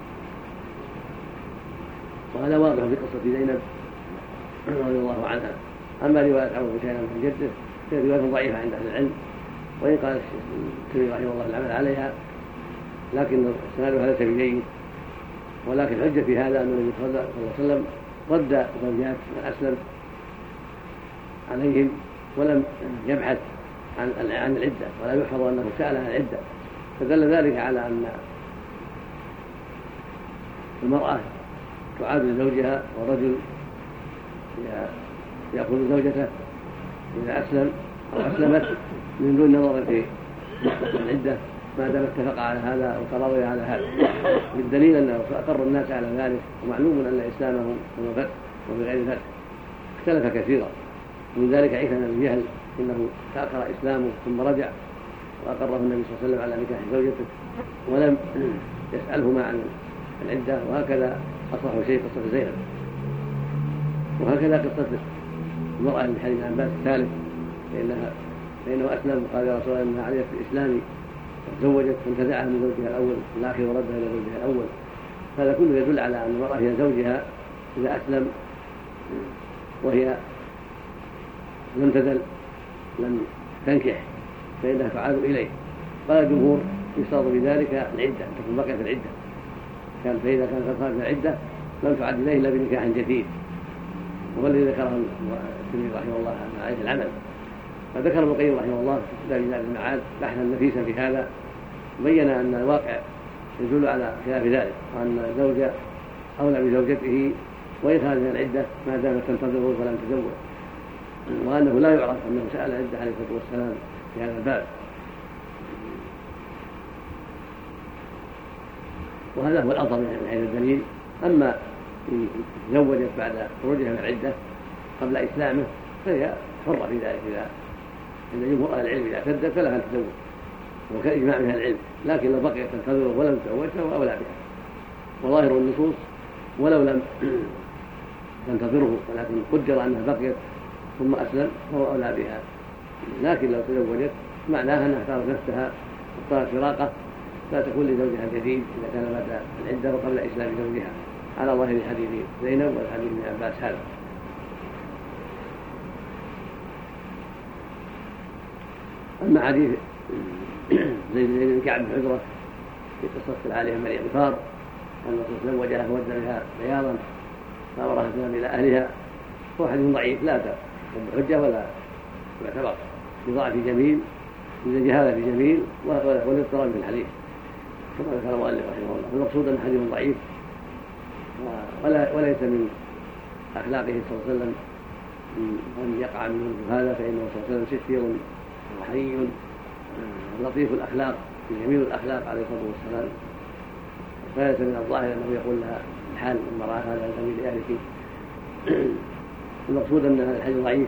وهذا واضح في قصة زينب رضي الله عنها. أما رواية عمرو بن شيبة عن جده فهي رواية ضعيفة عند أهل العلم، وإن قال الترمذي رحمه الله العمل عليها، لكن إسنادها ليس بجيد. ولكن الحجة في هذا أن النبي صلى الله عليه وسلم رد زوجات من أسلم عليهم ولم يبحث عن عن العدة، ولا يحفظ أنه سأل عن العدة، فدل ذلك على أن المرأة تعاد لزوجها، والرجل يأخذ زوجته إذا أسلم أو أسلمت من دون نظر في العدة ما دام اتفق على هذا وتراضي على هذا، بالدليل أنه أقر الناس على ذلك، ومعلوم أن إسلامهم هو فتح وبغير فتح اختلف كثيرا. ومن ذلك عيسى بن جهل إنه تأخر إسلامه ثم رجع وأقره النبي صلى الله عليه وسلم على نكاح زوجته ولم يسألهما عن العدة. وهكذا أصح شيء قصة زينب، وهكذا قصة المرأة من حديث عباس الثالث فإنها فإنه أسلم وقال يا رسول الله إنها عليت في الإسلام تزوجت فانتزعها من زوجها الأول الآخر وردها إلى زوجها الأول. هذا كله يدل على أن المرأة هي زوجها إذا أسلم وهي لم تزل لم تنكح فإنها تعاد إليه. قال الجمهور يشترط بذلك العدة أن تكون بقيت العدة، كان فإذا كانت قد خرجت العدة لم تعد إليه إلا بنكاح جديد، والذي ذكره الترمذي رحمه الله عن عائشة العمل. فذكر ابن القيم رحمه الله في كتاب زاد المعاد بحثا نفيسا في هذا، بين أن الواقع يدل على خلاف ذلك، وأن الزوج أولى بزوجته وإن خرج من العدة ما دامت تنتظره فلم تزوج، وأنه لا يعرف أنه سأل العدة عليه الصلاة والسلام في هذا الباب. وهذا هو الأظهر من حيث الدليل. أما إن تزوجت بعد خروجها من العدة قبل إسلامه فهي حرة في ذلك، إذا إن جمهور أهل العلم إذا اعتدت فلها أن تزوج، وكإجماع من أهل العلم. لكن لو بقيت تنتظره ولم تزوج فهو أولى بها. وظاهر النصوص ولو لم تنتظره ولكن قدر أنها بقيت ثم أسلم فهو أولى بها. لكن لو تزوجت معناها أنها اختارت نفسها واختارت فراقه لا تكون لزوجها الجديد إذا كان بعد العدة وقبل إسلام زوجها، على ظاهر حديث زينب والحديث ابن عباس هذا. أما حديث زيد بن كعب بن حجرة في قصة العالية من الإغفار أن الرسول زوجها فود بها بياضا فأمرها تذهب إلى أهلها، هو حديث ضعيف لا تقوم حجة ولا يعتبر بضعف جميل من جهالة في جميل والاضطراب في الحديث كما ذكر المؤلف رحمه الله. المقصود أن حديث ضعيف ولا وليس من أخلاقه صلى الله عليه وسلم أن يقع منه هذا، فإنه صلى الله عليه وسلم ستير وحي لطيف الأخلاق جميل الأخلاق عليه الصلاة والسلام. فليس من الظاهر أنه يقول لها الحال المرأة هذا ينتمي لأهلك. المقصود أن هذا الحديث ضعيف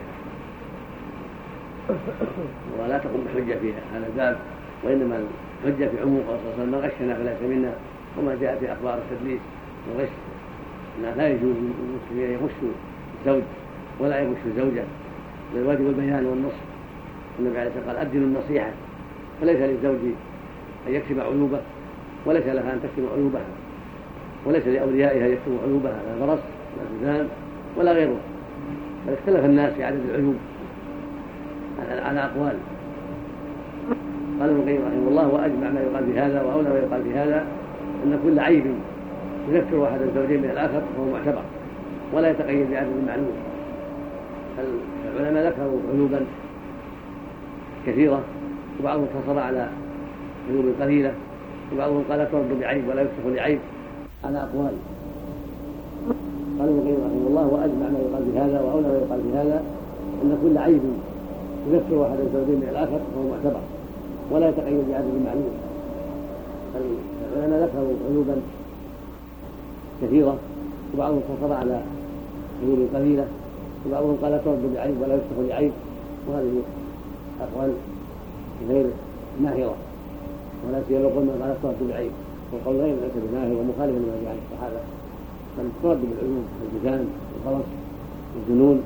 ولا تقوم بحجة في هذا الباب، وإنما الحجة في عموم قول صلى الله عليه وسلم من غشنا فليس منا، وما جاء في أخبار التدليس والغش أنه لا يجوز للمسلمين يغشوا الزوج ولا يغش الزوجة، بل الواجب البيان والنصح. النبي عليه الصلاة والسلام قال أدلوا النصيحة، فليس للزوج أن يكتب عيوبه وليس لها أن تكتب عيوبها، وليس لأوليائها يكتبوا عيوبها لا برص ولا سودان ولا غيره. بل اختلف الناس في عدد العيوب على أقوال. قال ابن القيم رحمه الله وأجمع ما يقال في هذا وأولى ما يقال في هذا أن كل عيب يذكر أحد الزوجين من الآخر فهو معتبر ولا يتقيد بعدد المعلوم. العلماء ذكروا عيوبا كثيرة وبعضهم اقتصر على عيوب قليلة وبعضهم قال لا ترد بعيب ولا يفتح لعيب على أقوال. قال ابن القيم رحمه الله وأجمع ما يقال في هذا وأولى ما يقال في هذا أن كل عيب يذكر أحد الزوجين من الآخر فهو معتبر ولا يتقيد بعدد المعلوم. العلماء ذكروا عيوبا كثيرة وبعضهم اقتصر على عيوب قليلة وبعضهم قال لا ترد بعيب ولا يفتح لعيب، وهذه أقوال غير ماهرة ولا سيما قلنا قال لا ترد بعيب وقول غير ليس بظاهر ومخالف لما جاء عن الصحابة، بل ترد بالعيوب كالجذام والغلط والجنون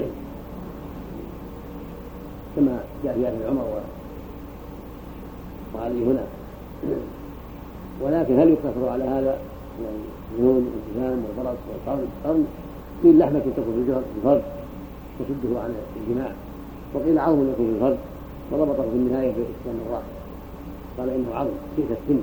كما جاء في آية عمر وعلي هنا. ولكن هل يقتصر على هذا يعني الجنون والجذام والبرص والقرن؟ قرن قيل لحمة تكون في الفرد تشده عن الجماع، وقيل عظم يكون في الفرد وضبطه في النهاية في إسلام الراحة قال إنه عظم شيء السن.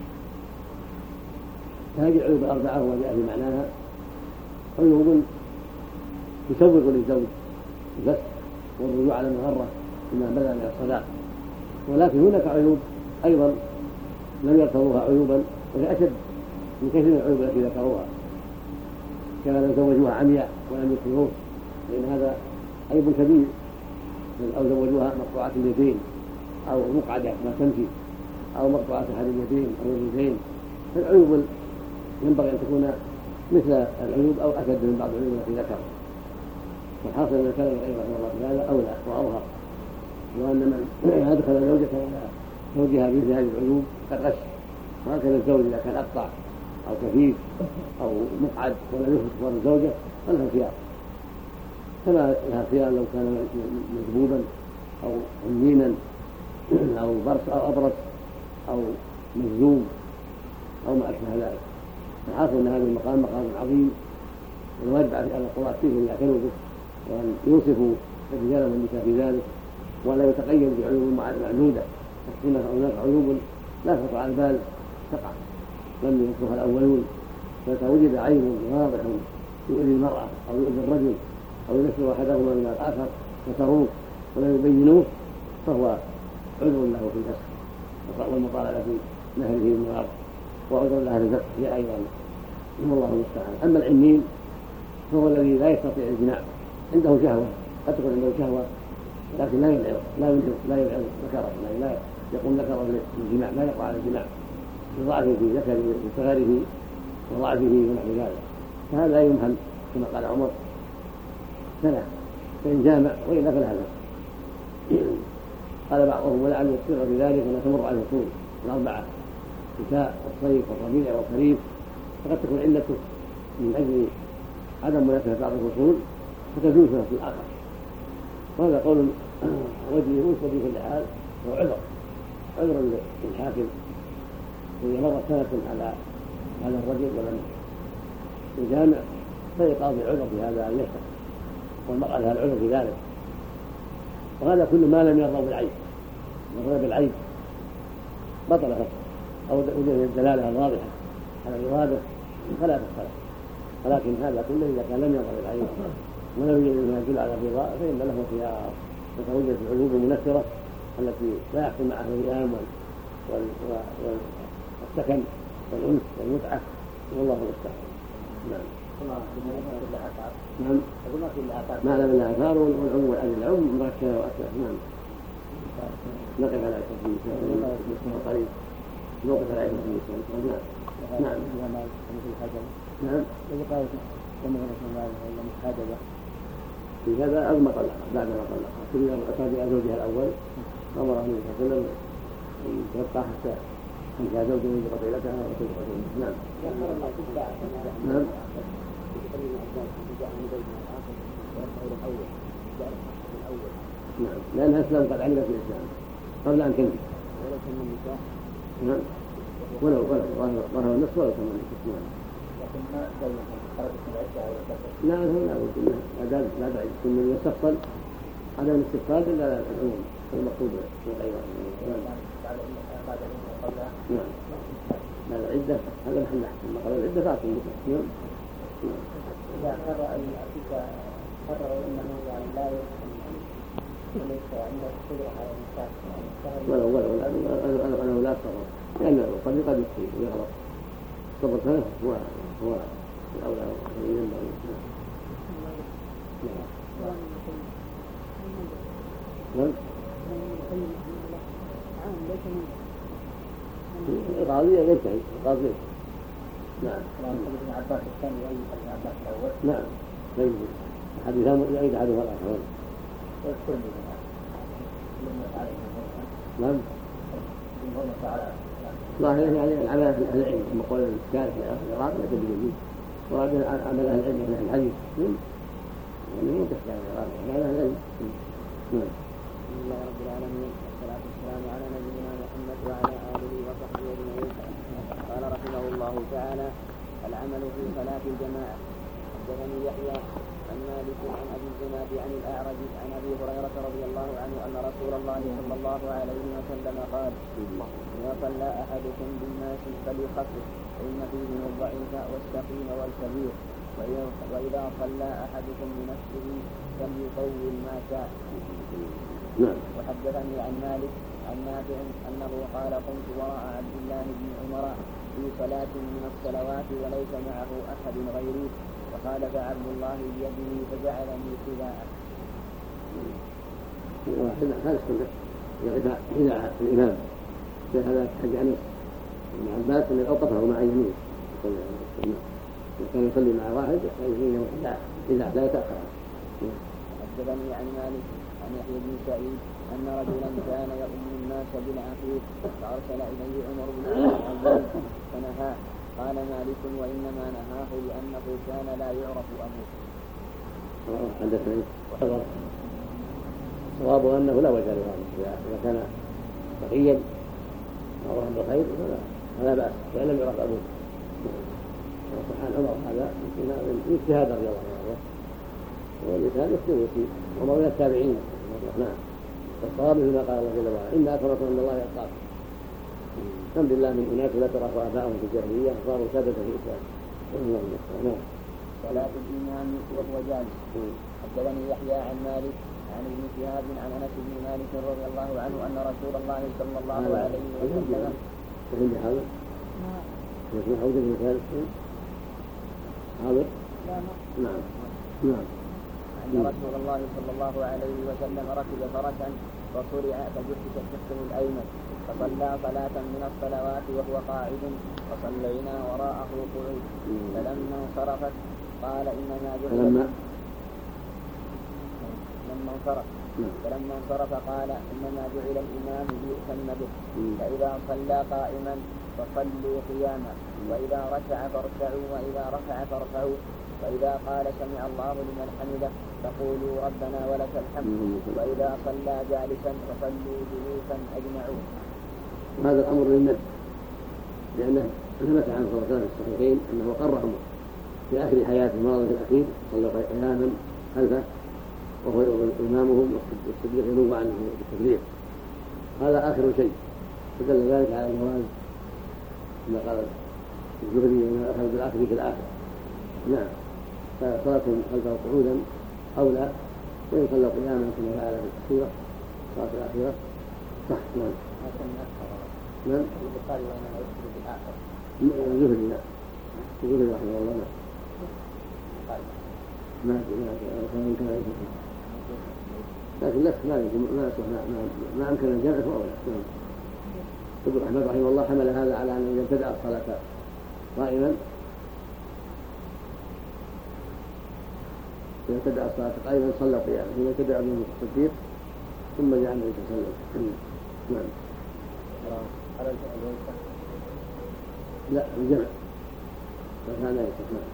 هذه العيوب الأربعة وما جاء في معناها عيوب تسوغ للزوج الفسخ والرجوع على المغرة بما بدا من الصداق، ولكن هناك عيوب أيضا لم يرتضوها عيوبا وهي أشد من كثير من العيوب التي ذكروها، كما لو زوجوها عمياء ولم يكرهوه لأن هذا عيب كبير، أو زوجوها مقطوعة اليدين أو مقعدة ما تمشي أو مقطوعة أحد اليدين أو الرجلين، فالعيوب ينبغي أن تكون مثل العيوب أو أشد من بعض العيوب التي ذكرها. والحاصل أن كان الغير رحمه الله تعالى أولى وأظهر، وأن من أدخل زوجته إلى زوجها بمثل هذه العيوب قد غش، وهكذا الزوج إذا كان أقطع أو كفيف أو مقعد ولم يثبت صور الزوجة فلها خيار، كما لها خيار لو كان مذبوبا أو عنينا أو برص أو أبرص أو مجذوم أو ما أشبه ذلك. الحاصل أن هذا المقام مقام عظيم، والواجب على القضاة فيه أن يعتنوا به وأن يوصفوا الرجال والنساء في ذلك، ولا يتقيد بعيوب معدودة، حين هناك عيوب لا تخطر على البال تقع لم يذكرها الأولون، فإذا وجد عيب واضح يؤذي المرأة أو يؤذي الرجل أو ينفر أحدهما من الآخر وتروك ولا يبينوه فهو عذر له في الفسخ والمطالبة في نهره من الأرض، وعذر له في الفسخ أيضا، والله المستعان. أما العنين فهو الذي لا يستطيع الجماع، عنده شهوة قد تكون عنده شهوة لكن لا يلعب لا يلعب لا يلعب ذكره، لا يقوم ذكره للجماع، لا يقع على الجماع لضعفه في ذكره وصغره وضعفه ونحو ذلك، فهذا يمهل كما قال عمر سنة فإن جامع وإلا فلا هذا. قال بعضهم ولعل يصير في ذلك أن تمر على الفصول الأربعة الشتاء والصيف والربيع والخريف، فقد تكون علته من أجل عدم مناسبة بعض الفصول فتجوز في الآخر، وهذا قول وجهه وفي كل حال هو عذر عذر للحاكم إذا مرت سنة على هذا الرجل ولم يجامع فيقاضي العذر في هذا أن يفسخ، والمرأة لها العذر في ذلك. وهذا كل ما لم يرضوا بالعيب، من رضي بالعيب بطل فسخ أو وجد الدلالة الواضحة على الإرادة فلا تفسخ، ولكن هذا كله إذا كان لم يرضى بالعيب ولم يجد ما يدل على الرضا فإن له خيار يتوجد في العيوب المنكرة التي لا يحصل معها الوئام والسكن والأنس والمتعة، والله المستعان. نعم. نعم. ما لم لها آثار والعموم والأذى العم مركبة وأكثر. نعم. نقف على التسليم مستوى قريب نوقف على التسليم. نعم. نعم. نعم. في هذا أو ما طلق بعد ما طلق كل أتى بزوجها الأول أمر النبي صلى الله عليه وسلم أن تبقى حتى تنتهي زوجها من قبيلتها وتبقى زوجها. نعم. نعم. نعم. لأنها أسلم قد علمت الإسلام قبل أن تنجح. نعم. ولو ولو ظهر النص ولو كمان الإسلام. لا لا لا لا بعيد ثم يستفصل عدم الاستفصال إلا العموم المقصود والغير. نعم. بعد العدة هذا محل أحسن ما قبل العدة فاصل. نعم. إذا قرر الأسيس قرر أنه يعني لا وليس عنده قدرة على الإنسان ولو ولو أنا لا أصبر لأنه قد قد يصيب ويغلط صبر ثلاث هو هو الأولى ينبغي. نعم. القاضي غير شيء القاضي. نعم. نعم. حديثان يعيد أحدهما الآخر. نعم. ظاهر يعني العمل أهل العلم كما قول الكارث في العراق لا تجد به ورد عمل أهل العلم أهل الحديث يعني مو تحتاج العراق عمل أهل العلم. بسم الله رب العالمين والصلاة والسلام على نبينا محمد وعلى آله وصحبه أجمعين. قال رحمه الله تعالى: العمل في صلاة الجماعة. حدثني يحيى عن مالك عن أبي الزناد عن الأعرج عن أبي هريرة رضي الله عنه أن رسول الله صلى الله عليه وسلم قال: إذا صلى أحدكم بالناس فليخفف فإن فيهم الضعيف والسقيم والكبير، وإذا صلى أحدكم بنفسه فليطول ما شاء. وحدثني عن مالك عن نافع أنه قال: قمت وراء عبد الله بن عمر في صلاة من الصلوات وليس معه أحد غيري، وخالف عبد الله بيده فجعلني خداعا. هذا السنة خداع الإمام في هذا حج أنس بن عباس أن أوقفه مع يمين وكان يصلي مع واحد يمينه خداع خداع لا يتأخر. حدثني عن مالك عن يحيى بن سعيد أن رجلا كان يؤم الناس بالعقيق فأرسل إليه عمر بن الخطاب فنهاه. قال مالك: وإنما نهاه لأنه كان لا يعرف أمره. حدثني صوابه أنه لا وجه له إذا كان تقيا معروفا بالخير فلا بأس وإن لم يعرف أبوه. سبحان عمر هذا من اجتهاد رضي الله عنه والإنسان يخطئ فيه عمر من التابعين. نعم فالصواب فيما قال الله جل وعلا: إن أكرمكم عند الله أتقاكم. الحمد لله من أناس لا تراه آباءهم في الجاهلية صاروا سادة في الإسلام. نعم. صلاة الإمام وهو جالس. حدثني يحيى عن مالك عن ابن شهاب عن أنس بن مالك رضي الله عنه أن رسول الله صلى الله عليه وسلم فهم بحاضر؟ يسمع حوزة بن ثالث حاضر؟ نعم نعم. أن رسول الله صلى الله عليه وسلم ركب فرسا فصرع فجحش شقه الأيمن فصلى صلاة من الصلوات وهو قاعد وصلينا وراءه قعود. فلما انصرفت قال: إنما جعل لما انصرف فلما انصرف قال: إنما جعل الإمام ليؤتم به، فإذا صلى قائما فصلوا قياما، وإذا ركع فاركعوا، وإذا رفع فارفعوا، وإذا قال سمع الله لمن حمده فقولوا ربنا ولك الحمد، وإذا صلى جالسا فصلوا جلوسا أجمعون. هذا الأمر للنبي لأنه ثبت عنه صلى الله عليه وسلم في الصحيحين أنه قر عمر في آخر حياته المرض الأخير صلى قياما خلفه وهو إمامهم والصديق ينوب عنه بالتكبير. هذا آخر شيء فدل ذلك على الجواز كما قال الزهري أنه أخذ بالآخر في الآخر. نعم فصلاة خلفه قعودا أولى وإن صلى قياما كما فعل في الأخيرة الصلاة الأخيرة صح. نعم نعم الزهري نعم الزهري رحمه الله نعم ما كان كان لكن لك ما ما ما أمكن الجمع فأولى. نعم. ابن أحمد رحمه الله حمل هذا على أن يبتدأ الصلاة قائما يبتدأ الصلاة قائما صلى قياما ثم يبتدأ به التصديق ثم جاء النبي صلى الله عليه وسلم. نعم. لا الجمع فكان يستثنى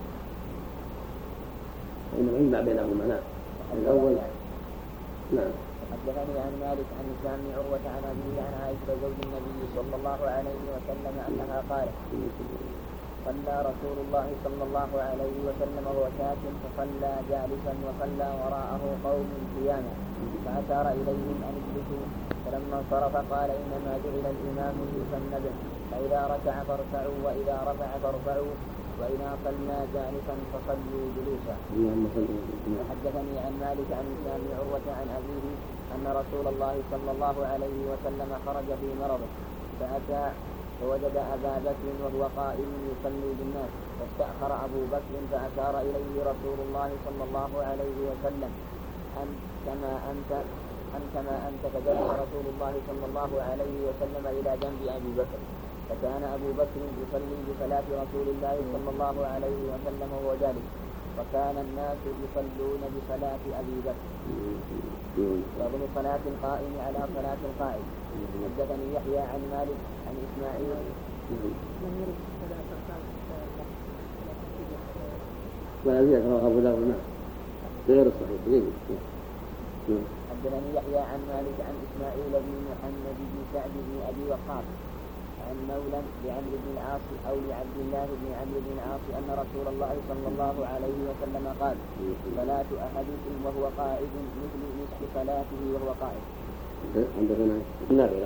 وإنما يجمع بينهما. نعم الأول. نعم. حدثني عن مالك عن هشام بن عروة عن أبيه عن عائشة زوج النبي صلى الله عليه وسلم أنها قالت: صلى رسول الله صلى الله عليه وسلم وهو شاك فصلى جالسا وصلى وراءه قوم قياما فأشار إليهم أن اجلسوا، فلما انصرف قال: إنما جعل الإمام ليؤتم به، فإذا ركع فاركعوا، وإذا رفع فارفعوا، وإذا صلى جالسا فصلوا جلوسا. وحدثني عن مالك عن هشام بن عروة عن أبيه أن رسول الله صلى الله عليه وسلم خرج في مرضه فأتى فوجد أبا بكر وهو قائم يصلي بالناس، فاستأخر أبو بكر فأشار إليه رسول الله صلى الله عليه وسلم: أنت كما أنت أنت ما أنت فجلس رسول الله صلى الله عليه وسلم إلى جنب أبي بكر، فكان أبو بكر يصلي بصلاة رسول الله صلى الله عليه وسلم وهو جالس، وكان الناس يصلون بصلاة أبي بكر، وابن صلاة القائم على صلاة القائم. حدثني يحيى عن مالك عن إسماعيل ولا زيادة رواه أبو داود نعم غير الصحيح غير حدثني يحيى عن مالك عن إسماعيل بن محمد بن سعد بن أبي وقاص عن مولى لعمرو بن العاص أو لعبد الله بن عمرو بن العاص أن رسول الله صلى الله عليه وسلم قال صلاة أحدكم وهو قائد مثل نصف صلاته وهو قائد. عندنا النافلة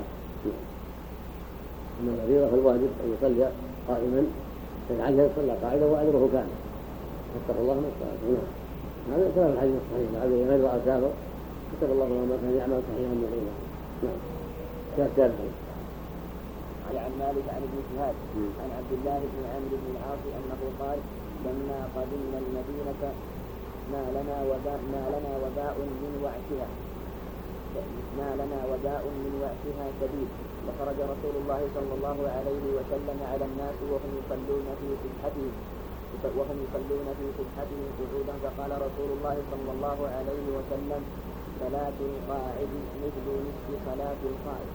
أما الفريضة فالواجب أن يصلي قائما فإن يصلى قاعدا وأجره كان فاتقوا الله ما استطعتم. هذا كلام الحديث الصحيح العبد غير الكافر كتب الله له ما كان يعمل صحيحا مقيما. نعم كافر. عن مالك عن ابن شهاب عن عبد الله بن عمرو بن العاص أنه قال لما قدمنا المدينة ما لنا وباء ما لنا وباء من وعثها ما لنا وباء من وعثها شديد فخرج رسول الله صلى الله عليه وسلم على الناس وهم يصلون في سبحتهم وهم يصلون في سبحتهم قعودا فقال رسول الله صلى الله عليه وسلم صلاة القاعد مثل نصف صلاة القائد.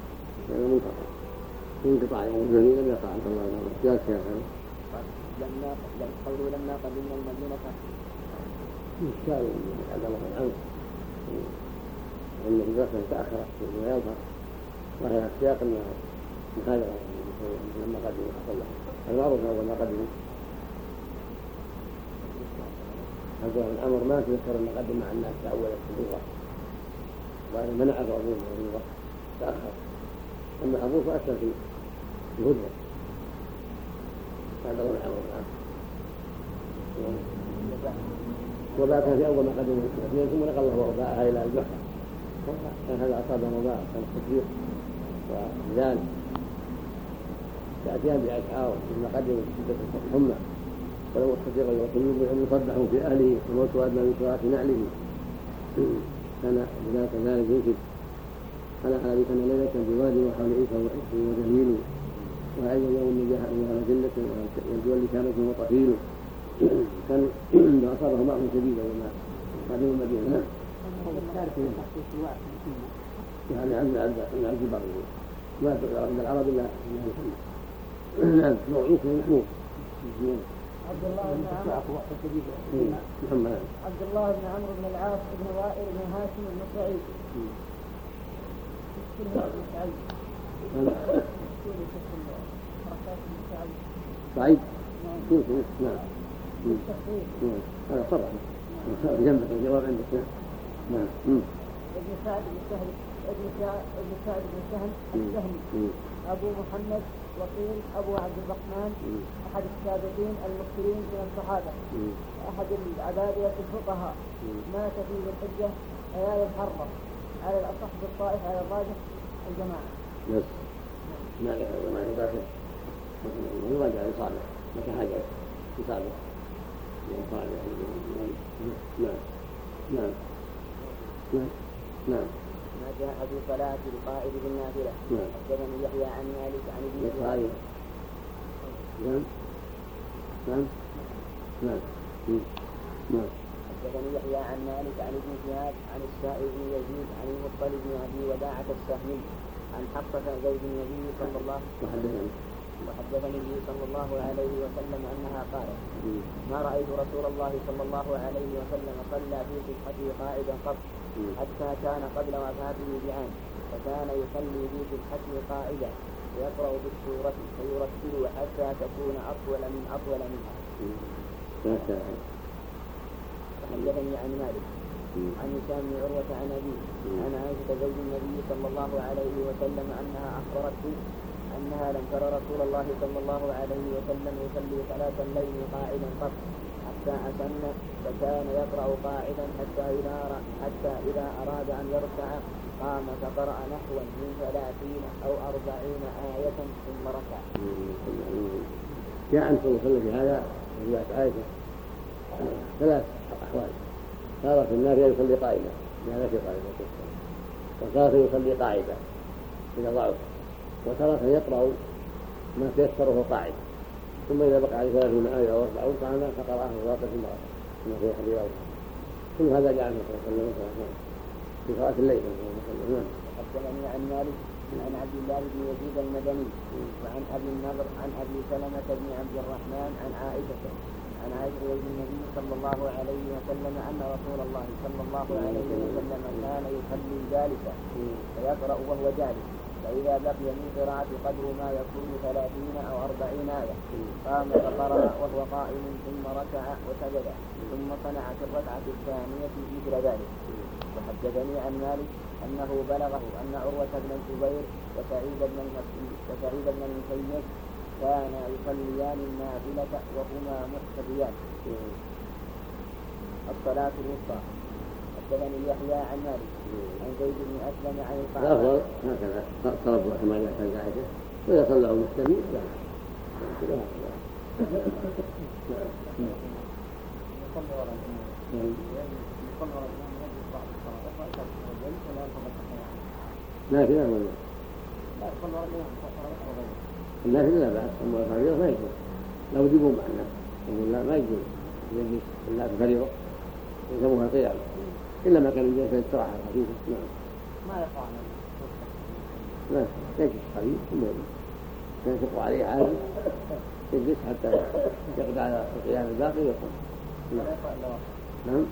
انقطاع يوم الجميل لم يقع عند الله تعالى جاء الشيخ لما قولوا لما قدمنا المدينة كان عبد الله بن عمرو أن الرسول تأخر فيما يظهر وهي السياق أنها مخالفة لما قدموا صلى المعروف أول ما قدموا عبد الله بن عمرو ما تذكر أن قدم مع الناس أول الفريضة وأن منعه أبوه من الفريضة تأخر أما أبوه فأكثر في الهدى عبد الله بن عمرو وباء كان في أول ما قدموا الاثنين ثم نقل الله وباءها إلى البحر كان هذا أصابه وباء كان التكبير وميزان تأتيان بأشعار ثم قدموا شدة الحمى ولو استطيع الوصول أن يصبحوا في أهله وموت أدنى من سواء نعله كان بذلك ذلك يوسف على هذه كان ليلة بوادي وحول عيسى وعيسى وجميل وأي يوم جاء وهل جلة والجوال كانت وطفيل كان أصابه ماء شديد وما قدموا المدينة يعني عند عند البر ما تقدر عند العرب إلا نعم موعوك محمود عبد الله بن عمرو محمد عبد الله بن عمرو بن العاص بن وائل بن هاشم بن سعيد سعيد نعم هذا صرح جنبك الجواب عندك نعم ابن سعد بن سهل ابن سعد ابن سعد بن سهل السهمي أبو محمد وقيل أبو عبد الرحمن أحد السابقين المكثرين من الصحابة أحد العبادية الفقهاء مات في ذي الحجة ليالي الحرة على الأصح بالطائف على الراجح الجماعة. بس ما ما يدافع ما يراجع إصابة ما كحاجة إصابة إصابة نعم نعم نعم نعم ما جاء في صلاة القائد بالنافلة. حدثني يحيى عن مالك عن ابن شهاب نعم نعم نعم نعم حدثني يحيى عن مالك عن ابن شهاب عن السائب بن يزيد عن المطلب بن أبي وداعة السهمي عن حفصة زوج النبي صلى الله وحدثني وحدثني النبي صلى الله عليه وسلم أنها قالت ما رأيت رسول الله صلى الله عليه وسلم صلى في صفحته قائدا قط حتى كان قبل وفاته بعام فكان يصلي في صفحته قائدا ويقرأ بالسورة فيرتل حتى تكون أطول من أطول منها. حدثني عن مالك عن هشام بن عروة عن أبيه عن عائشة زوج النبي صلى الله عليه وسلم أنها أخبرته أنها لم ترى رسول الله صلى الله عليه وسلم يصلي صلاة الليل قاعدا قط حتى أسن فكان يقرأ قاعدا حتى إذا حتى إذا أراد أن يركع قام فقرأ نحوا من ثلاثين أو أربعين آية ثم ركع. جاء أن تصلي في هذا رواية عائشة ثلاث أحوال صار في النار يصلي قائدا لا في قائدا وصار يصلي قاعدا إذا ضعف وترى يقرأ ما تيسره قاعد ثم إذا بقى عليه ثلاثين آية أو أربعون قام فقرأه الواقع ثم ركع كما في حديث أول كل هذا جاء عنه صلى الله عليه وسلم في صلاة الليل. حدثني عن مالك عن عبد الله بن يزيد المدني وعن أبي النضر عن أبي سلمة بن عبد الرحمن عن عائشة عن عائشة زوج النبي صلى الله عليه وسلم أن رسول الله صلى الله عليه وسلم كان يصلي جالسا فيقرأ وهو جالس، فإذا بقي من قراءة قدر ما يكون ثلاثين أو أربعين آية قام فقرأ وهو قائم ثم ركع وسجد ثم صنع في الركعة الثانية مثل ذلك. وحدثني عن مالك أنه بلغه أن عروة بن الزبير وسعيد بن المسيب وسعيد بن المسيب كان يصليان النافلة وهما محتبيان الصلاة الوسطى. حدثني يحيى عن مالك عن زيد بن أسلم عن القعقاع. الأفضل هكذا طلب كما جاء عن عائشة، وإذا صلى المحتمي لا لا كذا ولا لا كذا لا بأس، أما الفريضة ما يجوز، لو يجيبون معنا يقول لا ما يجوز يجلس لا تفريضه يسموها قيام إلا ما كان يجلس الاستراحة خفيفة. نعم ما يقع لا يجلس خفيف ثم ينفق عليه عادي يجلس حتى يقضي على القيام الباقي ويقوم. نعم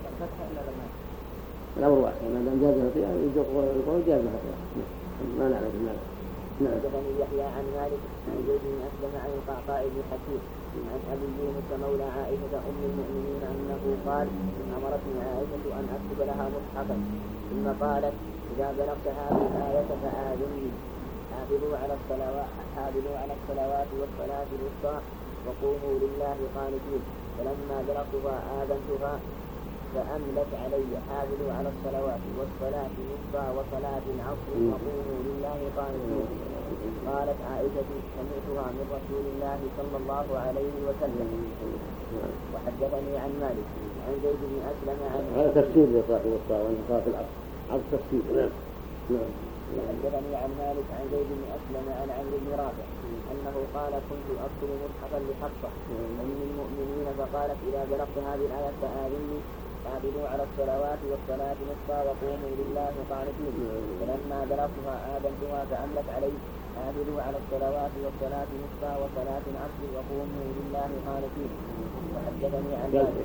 الأمر واسع، ما دام جاز القيام يقول جاز القيام ما نعرف المعنى. نعم. حدثني يحيى عن مالك عن زيد بن أسلم عن القعقاع بن حكيم عن أبي يونس مولى عائشة أم المؤمنين أنه قال أمرتني عائشة أن أكتب لها مصحفا ثم قالت إذا بلغت هذه الآية فآذني حافظوا على الصلوات حافظوا على الصلوات والصلاة الوسطى وقوموا لله قانتين. فلما بلغتها آذنتها فأملت علي حافظوا على الصلوات والصلاة الوسطى وصلاة العصر وقوموا لله قانتين. قالت عائشة سمعتها من رسول الله صلى الله عليه وسلم. وحدثني عن مالك عن زيد بن أسلم عن هذا تفسير لصلاة الوسطى وصلاة العصر هذا تفسير. نعم نعم. وحدثني عن مالك عن زيد بن أسلم عن عمرو بن رافع أنه قال كنت أكتب مصحفا لحفصة أم المؤمنين فقالت إذا بلغت هذه الآية فآذني حافظوا على الصلوات والصلاة الوسطى وقوموا لله قانتين. فلما بلغتها آذنتها فأملت علي حافظوا على الصلوات والصلاة الوسطى وصلاة العصر وقوموا لله قانتين. وحدثني عن مالك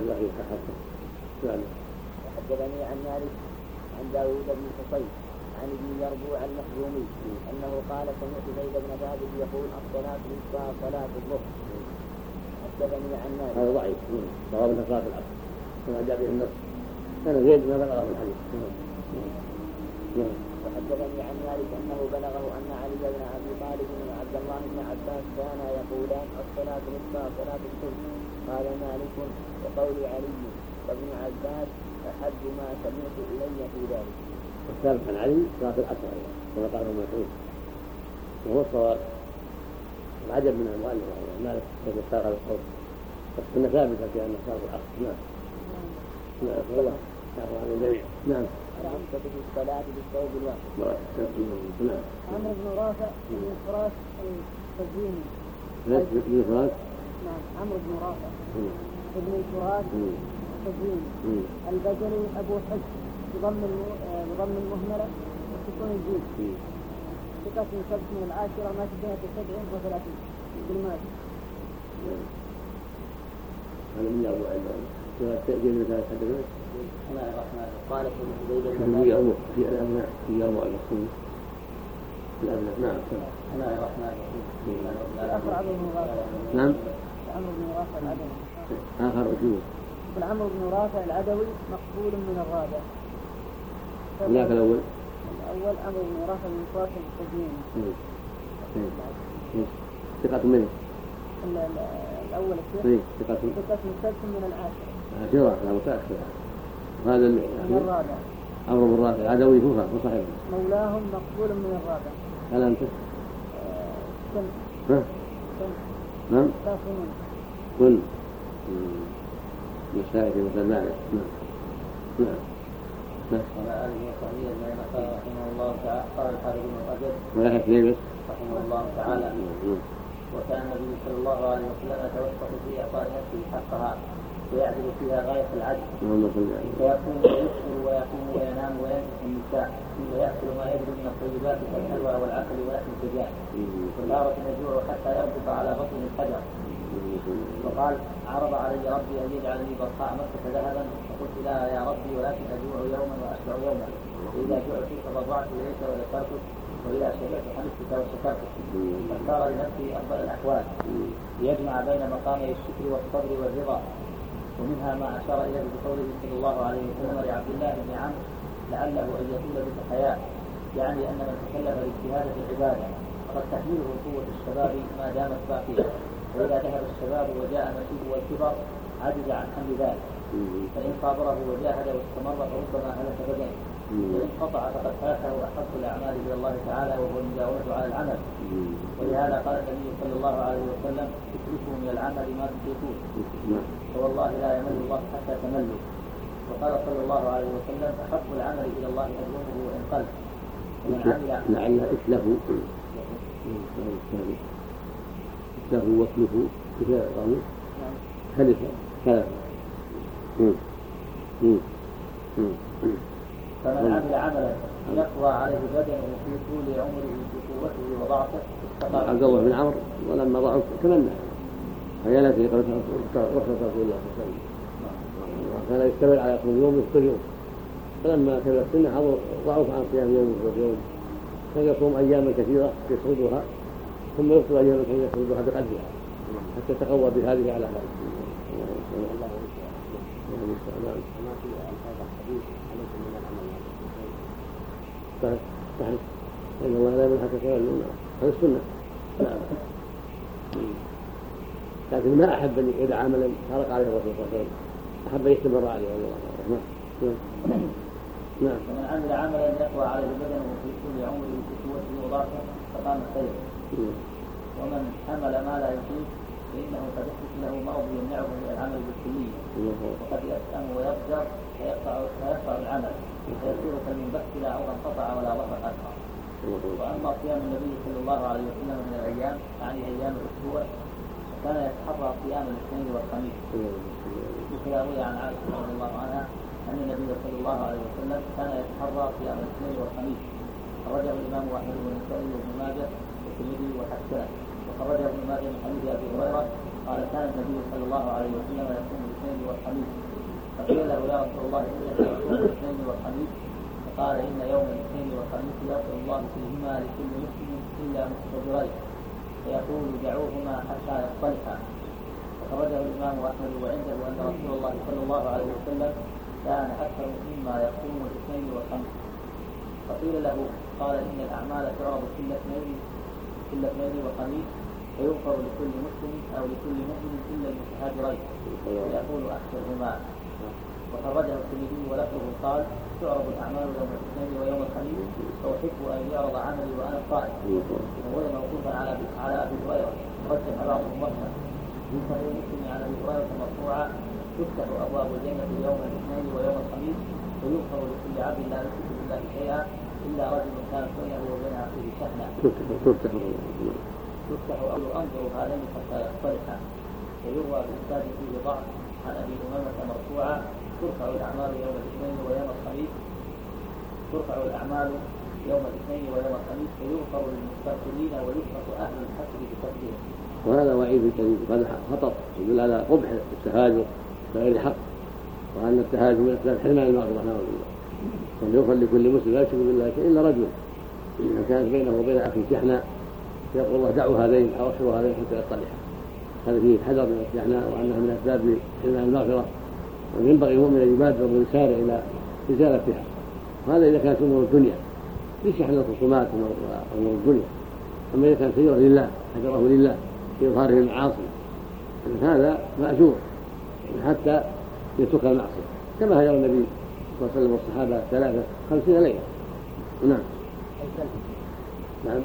وحدثني عن مالك عن داود بن حصين عن ابن يربوع المخزومي أنه قال سمعت زيد بن ثابت يقول الصلاة الوسطى صلاة الظهر. حدثني عن مالك هذا ضعيف صواب صلاة العصر كما جاء به النص كان زيد ما بلغه الحديث. وحدثني عن مالك أنه بلغه أن علي بن أبي طالب وعبد الله بن عباس كانا يقولان الصلاة الوسطى صلاة الظهر. قال مالك وقول علي وابن عباس أحب ما سمعت إلي في ذلك. والثابت عن علي صلاة العصر كما قال ابن مسعود وهو الصواب. العجب من المؤلف مالك كيف استاغل القول بس كنا ثابتا في أن صلاة العصر. نعم نعم والله يعفو عن الجميع. نعم العمدة في الصلاة بالثوب الواحد. نعم عمرو بن رافع بن فراس الخزيمي. بن فراس نعم عمرو بن رافع بن فراس الخزيمي البجلي أبو حج بضم بضم المهملة وسكون الجيم. ثقة سبت من العاشرة ما تبين سبع وثلاثين بالماضي. هذا من يروى عنده تأجيل مثال حدثنا. بسم الله الرحمن الرحيم. قال ابن زيد في يروى في الأبناء في يروى المقصود في الأبناء. نعم بسم الله الرحمن الرحيم. آخر عمرو بن رافع. نعم عمرو بن رافع العدوي. آخر أجوبة. عمرو بن رافع العدوي مقبول من الرابع. ذاك الأول. الأول عمرو بن رافع من فراس الخزيمي. ثقة منه. الأول الشيخ. ثقة ثقة سبت من العاشرة. عاشرة لا متأخر. هذا من الرابع. عمرو بن رافع العدوي هو صحيح. مولاهم مقبول من الرابع. هل أنت؟ كن. ها؟ كن. نعم. كافرون. كن. مشايخ مثل مالك. نعم. نعم. نعم. وما آله وصحبه أجمعين. قال رحمه الله تعالى قال الحافظ بن رجب ولا كثير رحمه الله تعالى وكان النبي صلى الله عليه وسلم يتوسط في إعطاء نفسه حقها ويعدل فيها غاية العدل ويكون ويكثر ويقوم وينام وينكح النساء ويأكل ما يجري من الطيبات كالحلوى والعسل ولحم الدجاج وتارة يجوع حتى يربط على بطن الحجر. وقال عرض علي ربي أن يجعل لي بطحاء مكة ذهبا فقلت لا يا ربي ولكن أجوع يوما وأشبع يوما وإذا جعت تضرعت إليك وذكرتك وإذا شبعت حمدتك وشكرتك فاختار لنفسه أفضل الأحوال ليجمع بين مقامي الشكر والصبر والرضا. ومنها ما أشار إليه بقوله صلى الله عليه وسلم لعبد الله بن عمرو لعله أن يطول بك حياة، يعني أن من تكلف الاجتهاد في العبادة فقد تحمله قوة الشباب ما دامت باقية، وإذا ذهب الشباب وجاء المشيب والكبر عجز عن حمل ذلك، فإن صابره وجاهد واستمر فربما هلك بدنه، وإن قطع فقد فاته أحب الأعمال إلى الله تعالى وهو المداومة على العمل. ولهذا قال النبي صلى الله عليه وسلم اتركوا من العمل ما تطيقون فوالله لا يمل الله حتى تملوا. وقال صلى الله عليه وسلم أحب العمل إلى الله أدومه وإن قل. ومن عمل لعل إتله إتله وكله كذا قالوا خلفة خلفة فمن عمل عملا يقوى عليه بدنه في طول عمره بقوته وضعفه عبد الله بن عمرو ولما ضعف تمنى هي التي رخص رسول الله صلى الله عليه وسلم كان يستمر على يصوم يوم يفطر يوم، فلما كبر السن ضعف عن صيام يوم يفطر يوم، كان يصوم اياما كثيره يسردها ثم يفطر اياما كثيره يسردها بقدرها حتى تقوى بهذه على هذه. صحيح صحيح إن الله لا يمنع حتى تولوا هذا السنة، لكن ما أحب أن يدع عملا خرق عليه الرسول صلى الله عليه وسلم، أحب أن يستمر عليه والله نعم نعم. ومن عمل عملا يقوى عليه بدنه في كل عمره بقوته وضعفه فقام خير. ومن حمل ما لا يطيق فإنه قد يحدث له مرض يمنعه من العمل بالكلية، وقد يسأم ويضجر فيقطع العمل فيصير كالمنبت لا عوضا قطع ولا ظهر أثر. وأما صيام النبي صلى الله عليه وسلم من الأيام يعني أيام الأسبوع كان يتحرى صيام الاثنين والخميس. وكذا روي عن عائشة رضي الله عنها أن النبي صلى الله عليه وسلم كان يتحرى صيام الاثنين والخميس. خرجه الإمام أحمد والنسائي وابن ماجه والترمذي وحسنه. وخرجه ابن ماجه من حديث أبي هريرة قال كان النبي صلى الله عليه وسلم يصوم الاثنين والخميس. فقيل له يا رسول الله إنك تصوم الاثنين والخميس؟ فقال إن يوم الاثنين والخميس يغفر الله فيهما لكل مسلم إلا مستجرين فيقول دعوهما حتى يصطلحا. فخرجه الإمام أحمد وعنده أن رسول الله صلى الله عليه وسلم كان أكثر مما يصوم الاثنين والخميس. فقيل له قال إن الأعمال تعرض كل اثنين كل اثنين وخميس فيغفر لكل مسلم أو لكل مؤمن إلا المتهاجرين فيقول أكثرهما. وخرجه الترمذي ولفظه قال تعرض الأعمال يوم الاثنين ويوم الخميس فأحب أن يعرض عملي وأنا صائم. وهو موقوفا على على أبي هريرة رجح بعضهم مرسلا. في صحيح مسلم عن أبي هريرة مرفوعا تفتح أبواب الجنة يوم الاثنين ويوم الخميس ويغفر لكل عبد لا يشرك بالله شيئا إلا رجل كان بينه وبين أخيه شحنا. تفتح تفتح أو أنظر هذين حتى يصطلحا. ويروى بالإسناد فيه ضعف عن أبي أمامة مرفوعا ترفع الأعمال يوم الاثنين ويوم الخميس ترفع الأعمال يوم الاثنين ويوم الخميس فيغفر للمستغفرين ويسقط أهل الحسر بتكبير. وهذا وعيد شديد، هذا خطر يدل على قبح التهاجر بغير حق، وأن التهاجر من أسباب حرمان المغفرة نعوذ بالله. وأن يغفر لكل مسلم لا يشرك بالله شيئا إلا رجل إن كانت بينه وبين أخيه شحناء يقول الله دعوا هذين أو أخروا هذين حتى يصطلحا. هذا فيه حذر من الشحناء وأنها من أسباب حرمان المغفرة، وينبغي المؤمن أن يبادر ويسارع إلى إزالتها. وهذا إذا كانت أمور الدنيا يشحن الخصومات وأمور الدنيا. أما إذا كان سيره لله حذره لله في إظهاره المعاصي هذا مأجور حتى يترك المعصية، كما هجر النبي صلى الله عليه وسلم والصحابة ثلاثة خمسين ليلة. نعم نعم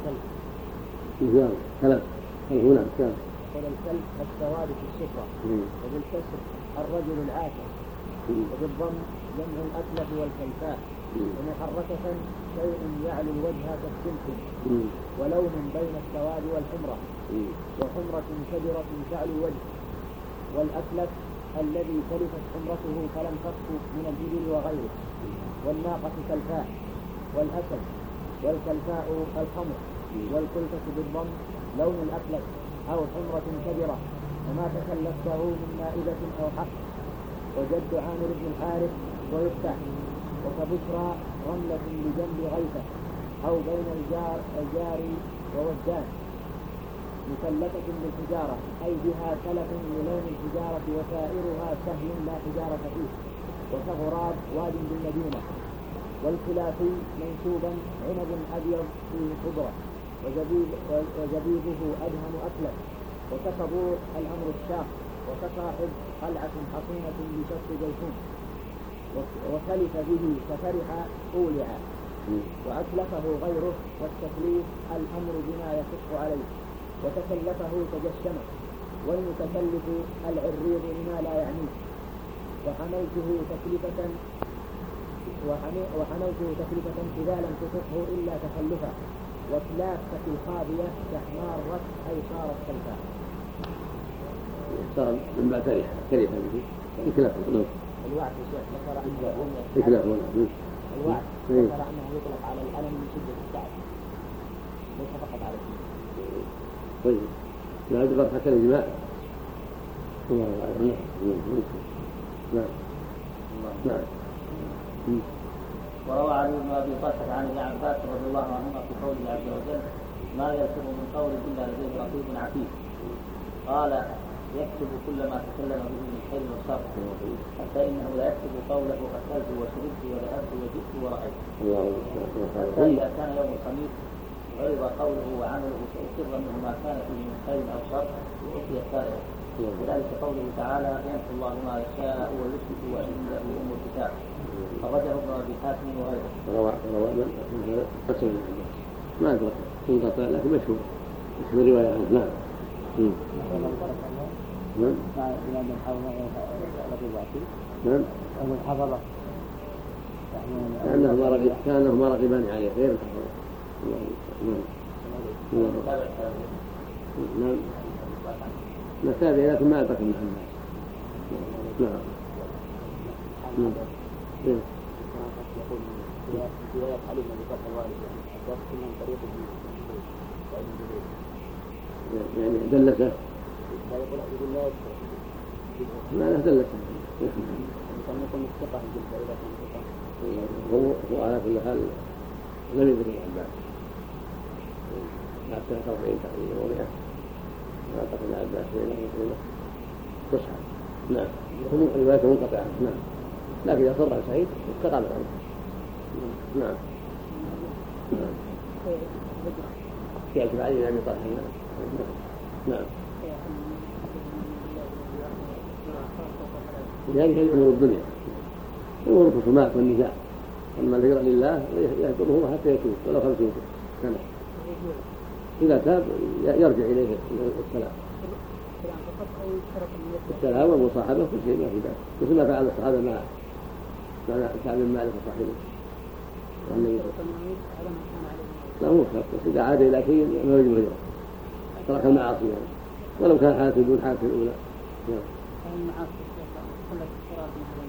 نعم ثلاث هنا كان الكلب السواد في السفرة وبالكسر الرجل العاشر وبالضم جمع الأتلف والكيفاء. ومحركة شيء يعلو الوجه كالسلك ولون بين السواد والحمرة وحمرة كبرة تعلو الوجه. والأتلف الذي تلفت حمرته فلم تصف من الإبل وغيره، والناقة كالفاء، والأسد، والكلفاء الخمر، والكلفة بالضم لون الأفلس أو حمرة كبرة، وما تكلفته من مائدة أو حق. وجد عامر بن الحارث ويفتح، وكبشرى رملة بجنب غيثة أو بين الجار الجار ووجدان مثلثة بالحجارة، أي بها سلف للون الحجارة وسائرها سهل لا حجارة فيه، وكغراب واد بالمدينة. والكلافي منسوبا عنب أبيض فيه خضرة وزبيب وزبيبه أدهم أكلا، وكصبور الأمر الشاق، وكصاحب قلعة حصينة بشق زيتون، وكلف به كفرح أولع. وأتلفه غيره، والتكليف الأمر بما يشق عليه، وتكلفه تجشمه. والمتكلف العريض لما لا يعنيه. وحملته تكلفة وحملته تكلفة إذا لم تطقه إلا تكلفا. وكلافة الخابية كحمارة أي صارت كالفاء. صار من بعد تاريخ كلفة به إكلاف الوعد الشيخ ذكر أنه إكلاف الوعد ذكر أنه يطلق على الألم من شدة التعب ليس فقط على الجماع. طيب لا يعتبر حتى الجماع. نعم نعم. وروى علي بن ابي طلحه عن ابن عباس رضي الله عنهما في قوله عز وجل: ما يلفظ من قول الا لديه رقيب عتيد. قال: يكتب كل ما تكلم به من خير وشر، حتى انه لا يكتب قوله اكلت وشربت وذهبت وجئت ورايت، حتى اذا كان يوم الخميس عرض قوله وعمله فاقر منه ما كان فيه من خير او شر واعطي السائر. وذلك قوله تعالى: يمحو الله ما يشاء ويثبت وعنده ام الكتاب. خرجه ابن ابي حاتم وغيره. روى روى من قسم ما أدرك منقطع لكن مشهور مشهور رواية عنه. نعم. نعم. نعم. الحفظة كأنهما رقب كأنهما رقبان عليه غير الحفظة. نعم. نعم. نتابع لكن ما أدرك من الناس. نعم. نعم. نعم. يقول في رواية علي بن أبي طلحة الوالد عباس من طريق يعني دلسه. لا يقول يقول لا ما له دلسه. كان يقول الثقة الجلسة إذا كان ثقة. هو هو على كل حال لم يدرك عباس. حتى أربعين تقريبا ومئة. ما أعتقد عباس بينه وبينه تصحى. نعم. روايته منقطعة. نعم. لكن إذا صر سعيد استقام عنه. نعم. نعم. يأتي علي بن أبي طلحة. نعم. لهذه الأمور الدنيا أمور الخصومات والنزاع، أما الهجرة لله يهجره حتى يتوب ولو خمسين سنة. إذا تاب يرجع إليه السلام السلام والمصاحبة كل شيء ما في بأس، مثل ما فعل الصحابة مع مع كعب بن مالك وصاحبه. لا مو شرط، بس إذا عاد إلى شيء ما يجب الهجرة، ترك المعاصي يعني ولو كان حالته دون حالته الأولى. نعم. المعاصي خلت الصراط مثلا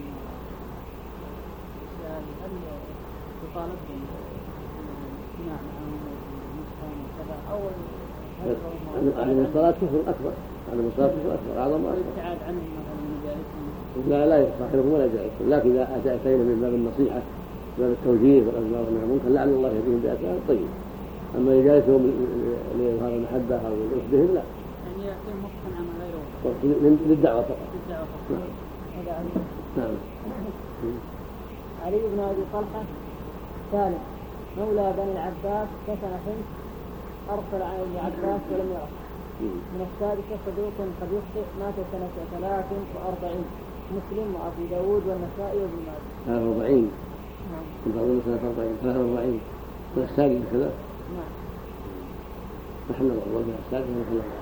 هل يطالب بالاجتماع معهم والمسكن وكذا أو عدم الصلاة كفر أكبر، عدم الصلاة كفر أكبر أعظم وأكبر. الابتعاد عنهم مثلا من مجالسهم لا لا يصاحبهم ولا جالسهم، لكن إذا أتينا من باب النصيحة باب التوجيه والأمر والمنكر لعل الله يهديهم بأسباب طيب، أما يجالسهم لإظهار المحبة أو لرشدهم لا. يعني يعطيهم مقصا عن غيره للدعوة فقط. للدعوة فقط. نعم. نعم. علي بن أبي طلحة ثالث مولى بني العباس كفن حمص أرسل عن ابن عباس ولم يره. من السادسة صدوق قد يخطئ مات سنة ثلاث وأربعين مسلم وأبو داود والنسائي وابن ماجه. ثلاث وأربعين. نعم. من سنة أربعين ثلاث وأربعين من السادسة كذا. نعم. نحن الله من السادسة نحن الله.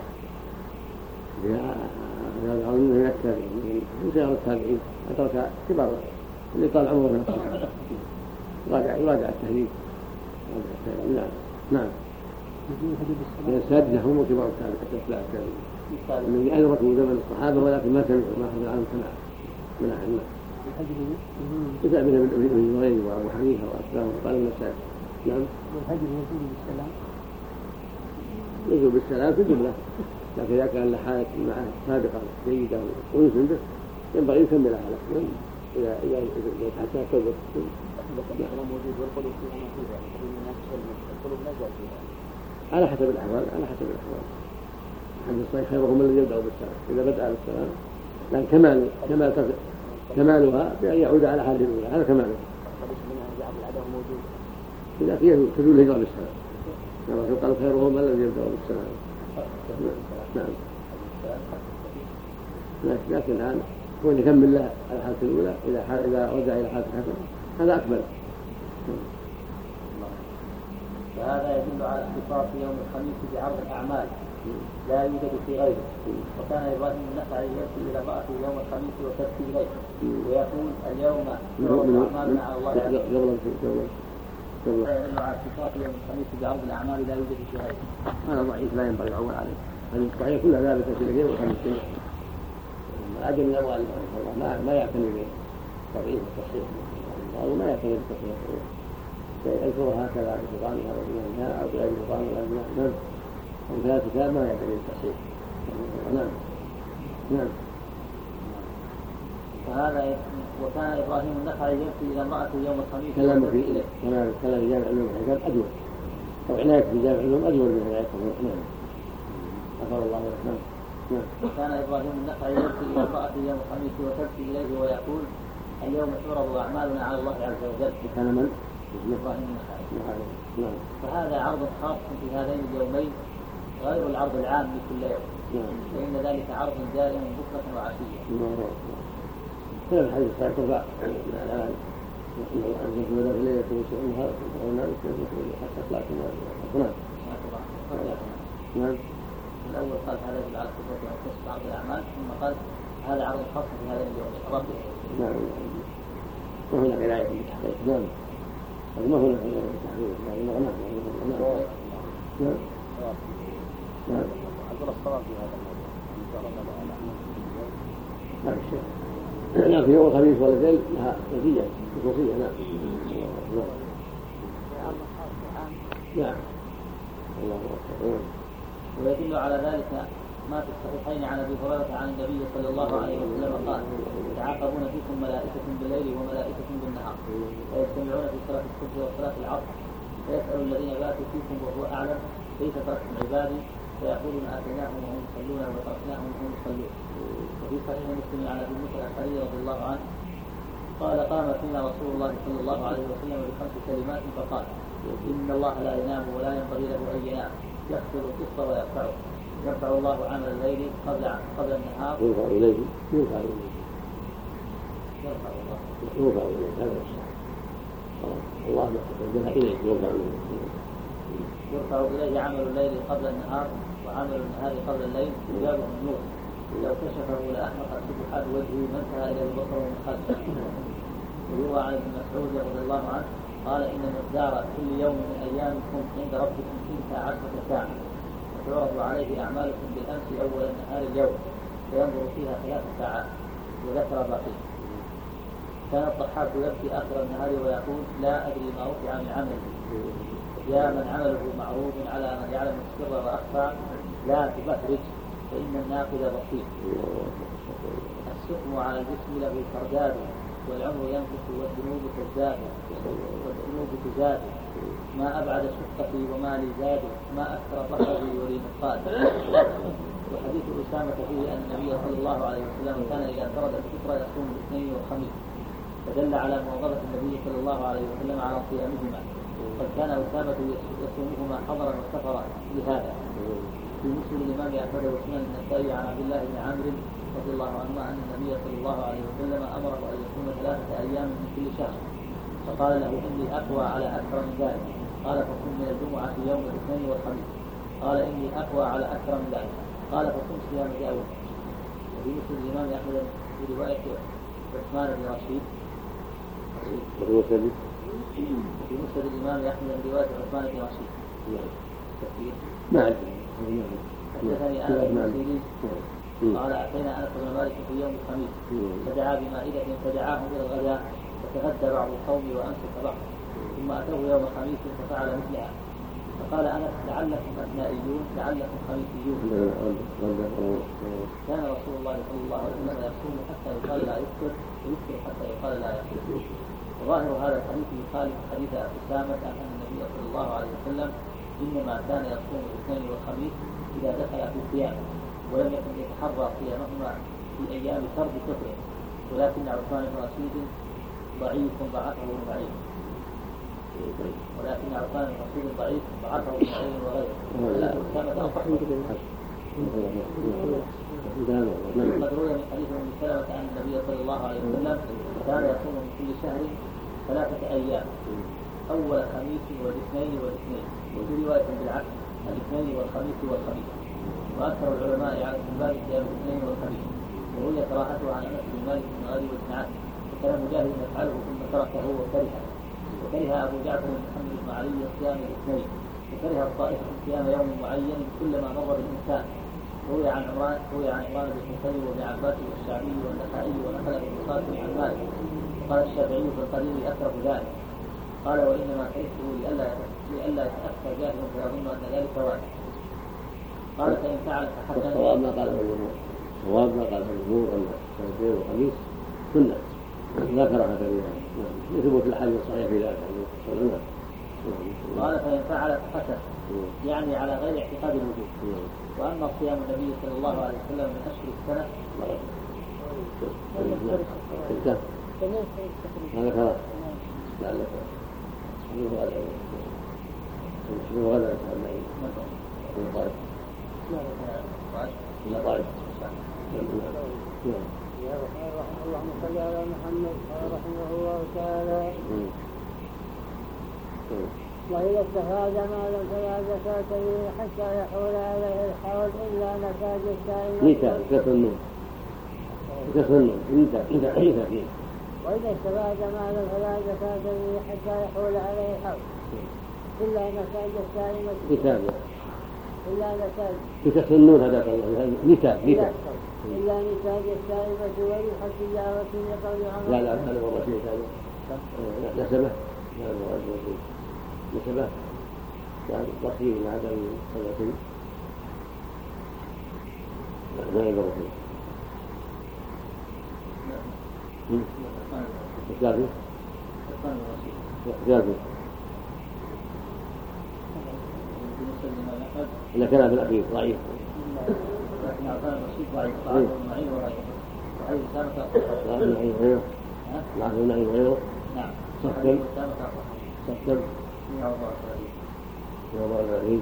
هذا العلم من التابعين من سيارة التابعين أترك كبار اللي طال عمره من الصحابة راجع يراجع التهذيب. نعم. نعم. من السادسة هم كبار التابعين حتى التابعين. النبي أدركه زمن الصحابة ولكن ما سمعوا ما حصل عنهم سمع من أحد الناس. كتاب من غيره وأبو حنيفة وأسلام وقال النسائي. نعم. والهجر يجوز بالسلام. يجوز بالسلام في الجملة، لكن إذا كان لحالة معه سابقة جيدة ويسلم به ينبغي يكمل حالة إذا إذا إذا حتى توبة. الكلام موجود والقلوب فيها نصيبة القلوب نزل فيها. على حسب الأحوال على حسب الأحوال. الحديث الصحيح خيرهم الذي يبدأ بالسلام إذا بدأ بالسلام، لكن كمال كمال كمالها بأن يعود على حاله الأولى هذا كمالها. إذا فيه تدل الهجرة بالسلام. الرسول قال خيرهم الذي يبدأ بالسلام. نعم. لكن الآن هو يكمل له الحالة الأولى إذا إذا رجع إلى حالة الحسن هذا أكمل. فهذا يدل على اختصاص يوم الخميس بعرض الأعمال لا يوجد في غيره. وكان إبراهيم النخعي يأتي إلى امرأته يوم الخميس وتبكي إليه ويقول اليوم نعرض أعمالنا على الله عز وجل. يدل على اختصاص يوم الخميس بعرض الأعمال لا يوجد في غيره. هذا ضعيف لا ينبغي العول عليه. هذه الصحيح كلها ثابتة في اليوم الخميس. الأجل من أموال الله ما ما يعتني بالتضعيف والتصحيح. الله ما يعتني بالتصحيح. يذكرها هكذا بسلطانها وبنائها أو بغير سلطان ولا بناء. وفي هذا الكتاب ما يعتني بالتصحيح. نعم. نعم. فهذا وكان إبراهيم النخعي يأتي إلى امرأته يوم الخميس. كلام في كلام كلام في جامع العلوم والحكم أجود. أو عناية في جامع العلوم أجود من عناية في الحكم. غفر الله له. نعم. وكان إبراهيم النخعي يأتي إلى امرأته يوم الخميس وتبكي إليه ويقول اليوم تعرض أعمالنا على الله عز وجل. كان من؟ إبراهيم النخعي. نعم. فهذا عرض خاص في هذين اليومين غير العرض العام لكل يوم. نعم. فإن ذلك عرض دائم بكرة وعشية. نعم. هذا الحديث صحيح ترفع الآن أنزل في بدر إليه وسعونها وقلنا حتى أخلاقنا وأخلاقنا. نعم. الأول قال هذا يدل على الكفر وخص بعض الأعمال ثم قال هذا عرض خاص في هذين اليومين. ربي. نعم. وهناك عناية بالتحقيق. نعم. ما هو الحين التحقيق يعني نعم نعم نعم نعم أقول الصلاة في هذا الموضوع هذا الشيء لكن يوم الخميس والليل لها نتيجة خصوصية. نعم نعم الله أكبر. ويدل على ذلك ما في الصحيحين عن ابي هريره عن النبي صلى الله عليه وسلم قال يتعاقبون فيكم ملائكه بالليل وملائكه بالنهار ويجتمعون في صلاه الصبح وصلاه العصر فيسال الذين باتوا فيكم وهو اعلم كيف تركتم عبادي فيقولون اتيناهم وهم يصلون وتركناهم وهم يصلون. وفي صحيح مسلم عن ابي موسى الاشعري رضي الله عنه قال قام فينا رسول الله صلى الله عليه وسلم بخمس كلمات فقال ان الله لا ينام ولا ينبغي له ان ينام يغفر القسط ويرفعه يرفع الله عمل الليل قبل قبل النهار يرفع إليه يرفع إليه يرفع الله يرفع إليه هذا الصح الله يرفع إليه يرفع إليه يرفع إليه عمل الليل قبل النهار وعمل النهار قبل الليل يجابه النور لو كشفه لأحمق سبحات وجهه ما انتهى إلى البصر من خلفه. ويروى عن ابن مسعود رضي الله عنه قال إن مقدار كل يوم من أيامكم عند ربكم تلك عشرة ساعة تعرض عليه أعمالكم بالأمس أول النهار اليوم فينظر فيها ثلاث ساعات. وذكر بقي كان الضحاك يبكي آخر النهار ويقول لا أدري ما رفع من عمل يا من عمله معروض على من يعلم السر وأخفى لا تبهرج فإن الناقد بسيط. السقم على الجسم له كرداد والعمر ينقص والذنوب تزداد والذنوب تزاد ما أبعد شقتي وما لي زاد ما أكثر بصري ولي مقاد. وحديث أسامة فيه أن النبي صلى الله عليه وسلم كان إذا فرد الفطر يصوم الاثنين والخميس فدل على مواظبة النبي صلى الله عليه وسلم على صيامهما قد كان أسامة يصومهما حضرا وسفرا لهذا. في مسلم الإمام أحمد وسنن النسائي عن عبد الله بن عمرو رضي الله عنهما أن النبي صلى الله عليه وسلم أمره أن يصوم ثلاثة أيام من كل شهر فقال له إني أقوى على أكثر من ذلك قال فصم من الجمعة يوم الاثنين والخميس قال إني أقوى على أكثر من ذلك قال فصم صيام داود. وفي مسلم الإمام أحمد في رواية عثمان بن رشيد في مسند الإمام أحمد من رواية عثمان بن رشيد ما أعرف حدثني انس بن سيرين قال اتينا انس بن مالك في يوم الخميس فدعا بمائده فدعاهم الى الغداء فتغدى بعض القوم وانصت بعض ثم اتوه يوم الخميس ففعل مثلها فقال انس لعلكم اثنائيون لعلكم خميسيون. كان رسول الله صلى الله عليه وسلم يصوم حتى يقال لا يفطر ويفطر حتى يقال لا يصوم. وظاهر هذا الحديث يخالف حديث اسامه ان النبي صلى الله عليه وسلم انما كان يصوم الاثنين والخميس اذا دخل في الصيام ولم يكن يتحرى صيامهما في ايام فرض فطره. ولكن عثمان بن رشيد ضعيف ضعفه ابن معين ولكن عثمان بن رشيد ضعيف ضعفه ابن معين وغيره. ولكن اسامه اصح. قد روي من حديث ام سلمة ان النبي صلى الله عليه وسلم كان يصوم من كل شهر ثلاثة ايام اول خميس والاثنين والاثنين وفي رواية بالعكس الاثنين والخميس والخميس. واكثر العلماء على استحباب صيام الاثنين والخميس. وروي كراهته عن انس بن مالك بن غالب بن عاص وكان مجاهد يفعله ثم تركه وكرهه. وكره ابو جعفر محمد بن علي صيام الاثنين وكره الطائفة صيام يوم معين كلما مر بالانسان. روي عن عمران روي عن عمران بن حسين وابن عباس والشعبي والنخعي ونقل ابن قاسم عن مالك. قال الشافعي في القديم اكره ذلك. قال وانما كرهته لئلا لئلا يتاثر جاهل فيظن ان ذلك واجب. قال فان فعل فحسن. الصواب ما قاله الجمهور الصواب ما قاله الجمهور ان الاثنين والخميس سنه لا كراهه فيها يثبت الحديث الصحيح في ذلك. قال فان فعل فحسن يعني على غير اعتقاد الوجود. واما صيام النبي صلى الله عليه وسلم من اشهر السنه هذا كلام لعلك شنو هذا شنو هذا السامعين من طائف من طائف. اللهم صل على محمد رحمه الله تعالى. وإذا استفاد مالا فلا زكاة فيه حتى يحول عليه الحول إلا نتاج السائل. نتاج كسنون كسنون نتاج نتاج فيه. وإذا استفاد مالا فلا زكاة فيه حتى يحول عليه الحول إلا نتاج السائل. نتاج إلا نتاج كسنون هذا الله نتاج نتاج إلا نتاج السائبة وريح التجارة لقول عمر. لا لا هذا هو الرشيد هذا نسبه هذا هو الرشيد نسبه يعني رشيد هذا الرشيد ما هي الرشيد جابر جابر إلا كان في الأخير ضعيف. لكن أعطانا الرشيد ضعيف ضعف المعين وغيره. وحيث سامة ضعف المعين وغيره ضعف المعين وغيره نعم سكن سكن مئة وأربعة وثلاثين مئة وأربعة وثلاثين.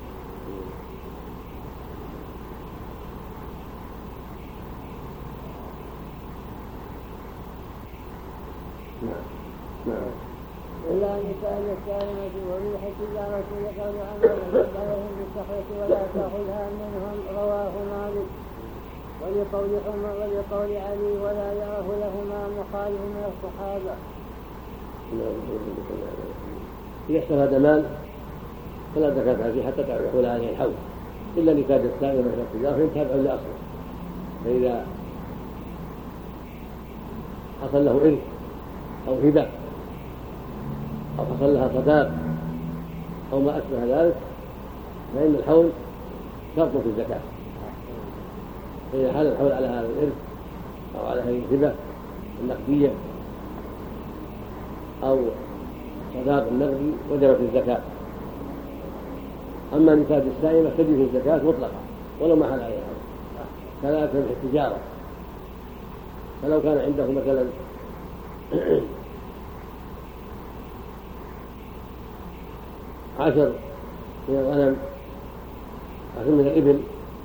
نعم نعم إلا نتاج السائمة وريح التجارة لقول عمر نجد عليهم بالصحوة ولا تأخذها منهم. رواه مالك. ولقول عمر ولقول علي ولا يره لهما مخالف من الصحابة. إذا استفاد مال فلا زكاة فيه حتى يحول عليه الحول إلا نتاج السائمة من التجارة فإن تابع لأصله. فإذا حصل له إرث أو هبة أو حصل لها صداق أو ما أشبه ذلك فإن الحول شرط في الزكاة. فإذا حال الحول على هذا الإرث أو على هذه الهبة النقدية أو صداق النقدي وجبت الزكاة. أما نتاج السائمة تجب الزكاة مطلقة ولو ما حال عليها. كذلك في التجارة فلو كان عنده مثلا عشر من الغنم عشر من الإبل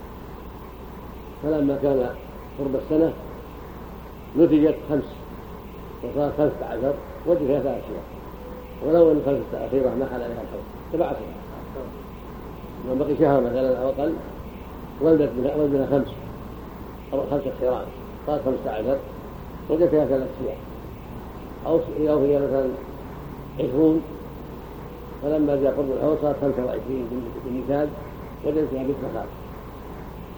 فلما كان قرب السنة نتجت خمس وصار خمسة عشر وجه ثلاثة أشهر. ولو أن خمسة أخيرة ما حل عليها الحول سبعة أشهر. لما بقي شهر مثلا أو أقل ولدت منها خمس أو خمسة خيران صار خمسة عشر وجه فيها ثلاث أشهر. أو هي مثلا عشرون فلما جاء قرب الحول صار خمسة وعشرين بالنتاج وجد فيها بنت خمس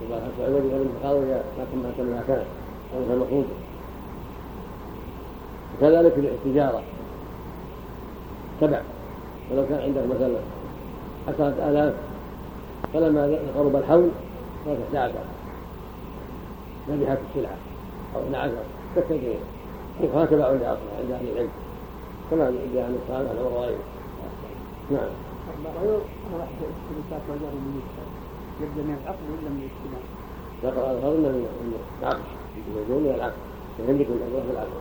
وقال حتى عبد الله قالوا يا لكن ما كان كان وكان مخوض. وكذلك التجارة تبع، ولو كان عندك مثلا عشرة آلاف فلما قرب الحول ما تستعجل نبيحت السلعة أو نعجل كالتدين هكذا عند أصلا عند أهل العلم كما جاء عن الصالح الأوراق. نعم. يبدأ من العقل ولا من الاجتماع؟ ذكر الفضل من العقل يقولون من العقل يملك الأمر في العقل.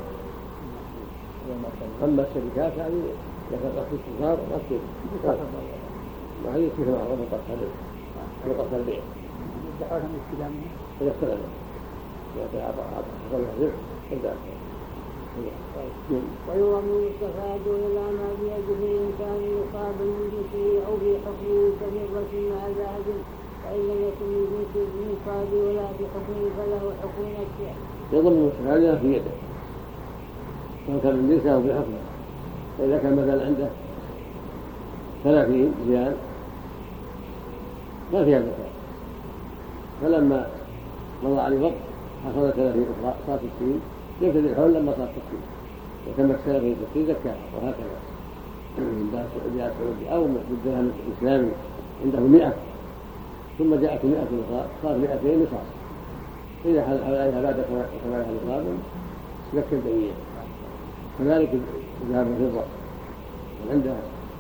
أما الشركات هذه ذكر قصد الصغار وقصد ما هي كيف معروف قصد قصد البيع. يدعونها من الاجتماع؟ إذا اختلفوا حصل الربح كذا. ويوم يستفاد إلى ما بيد في الإنسان يصاب من جنسه أو في حكمه كمرة مع ذهب، فإن لم يكن من جنس النصاب ولا في حكمه فله حكم نفسه. يضم المستفاد في يده سواء كان من جنسه أو في حكمه. فإذا كان مثلا عنده ثلاثين ريال ما فيها زكاة، فلما مضى عليه وقت حصل ثلاثين أخرى صار ستين يبتدئ الحول لما صار ستين وتمت ثلاثين ستين زكاة. وهكذا من دار السعودية السعودي أو بالدرهم الإسلامي عنده مئة ثم جاءت مئة نصاب صار مئتين نصاب، إذا حل عليها بعد كمالها نصابا زكى البيع. كذلك الذهب والفضة من عنده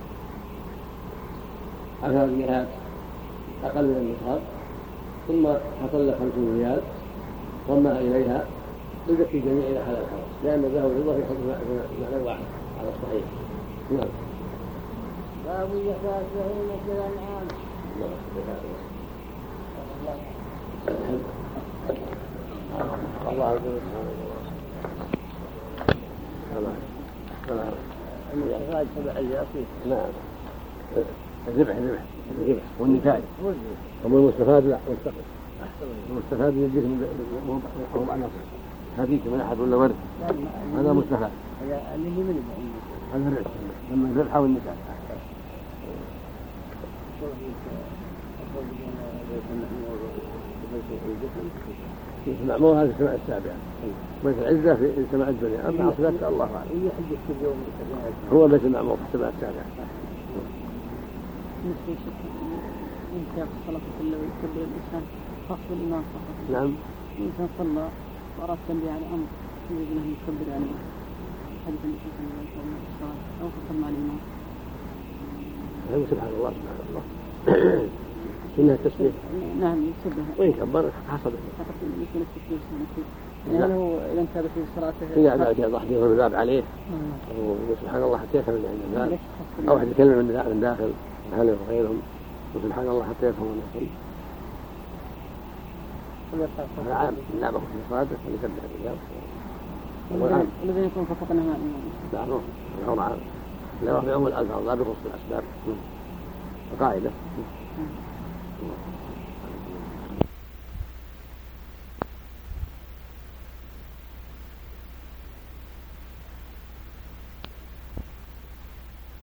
عشر جنيهات أقل من النصاب ثم حصل له خمسين ريال ضمها إليها يزكي الجميع إلى حال الحرام، لأن الذهب والفضة في حكم معنى واحد على الصحيح. نعم. باب زكاة بهيمة الأنعام. الله عز نعم. الذبح الذبح الذبح والنتاج. أما المستفاد لا مستفاد المستفاد من الجسم وهو مع نصر هذيك من أحد ولا ورد هذا مستفاد. هذا اللي من هذا الرزق لما الذبح والنتاج. في المعمور هذا السماء السابعة، بيت العزة في السماء الدنيا، أما أصلت الله أعلم. هو بيت المعمور في السماء السابعة. يمكن الصلاة كلها ويكبر الإنسان خاص بالإمام فقط. نعم. الإنسان صلى وأراد تنبيه على أمر يجب أن يكبر يعني حديث النبي صلى الله عليه وسلم الصلاة أو خطب مع الإمام. سبحان الله سبحان الله. سنة التسبيح. نعم يسبح. وين كبر حصل. فقط يمكن التسبيح سنة. يعني هو إذا انتبه في صلاته. إذا بعد ضحكه والباب عليه. وسبحان الله حتى يفهم عند الباب. أو حد يكلم من داخل أهله وغيرهم. وسبحان الله حتى يفهم ونصل. هذا عام لا بأخذ في صلاته ونسبح بالله. الذين يكون فقط نهى الإمام. لا نور الأمر عام. لا يوم الألفاظ لا بخصوص الأسباب. قاعدة.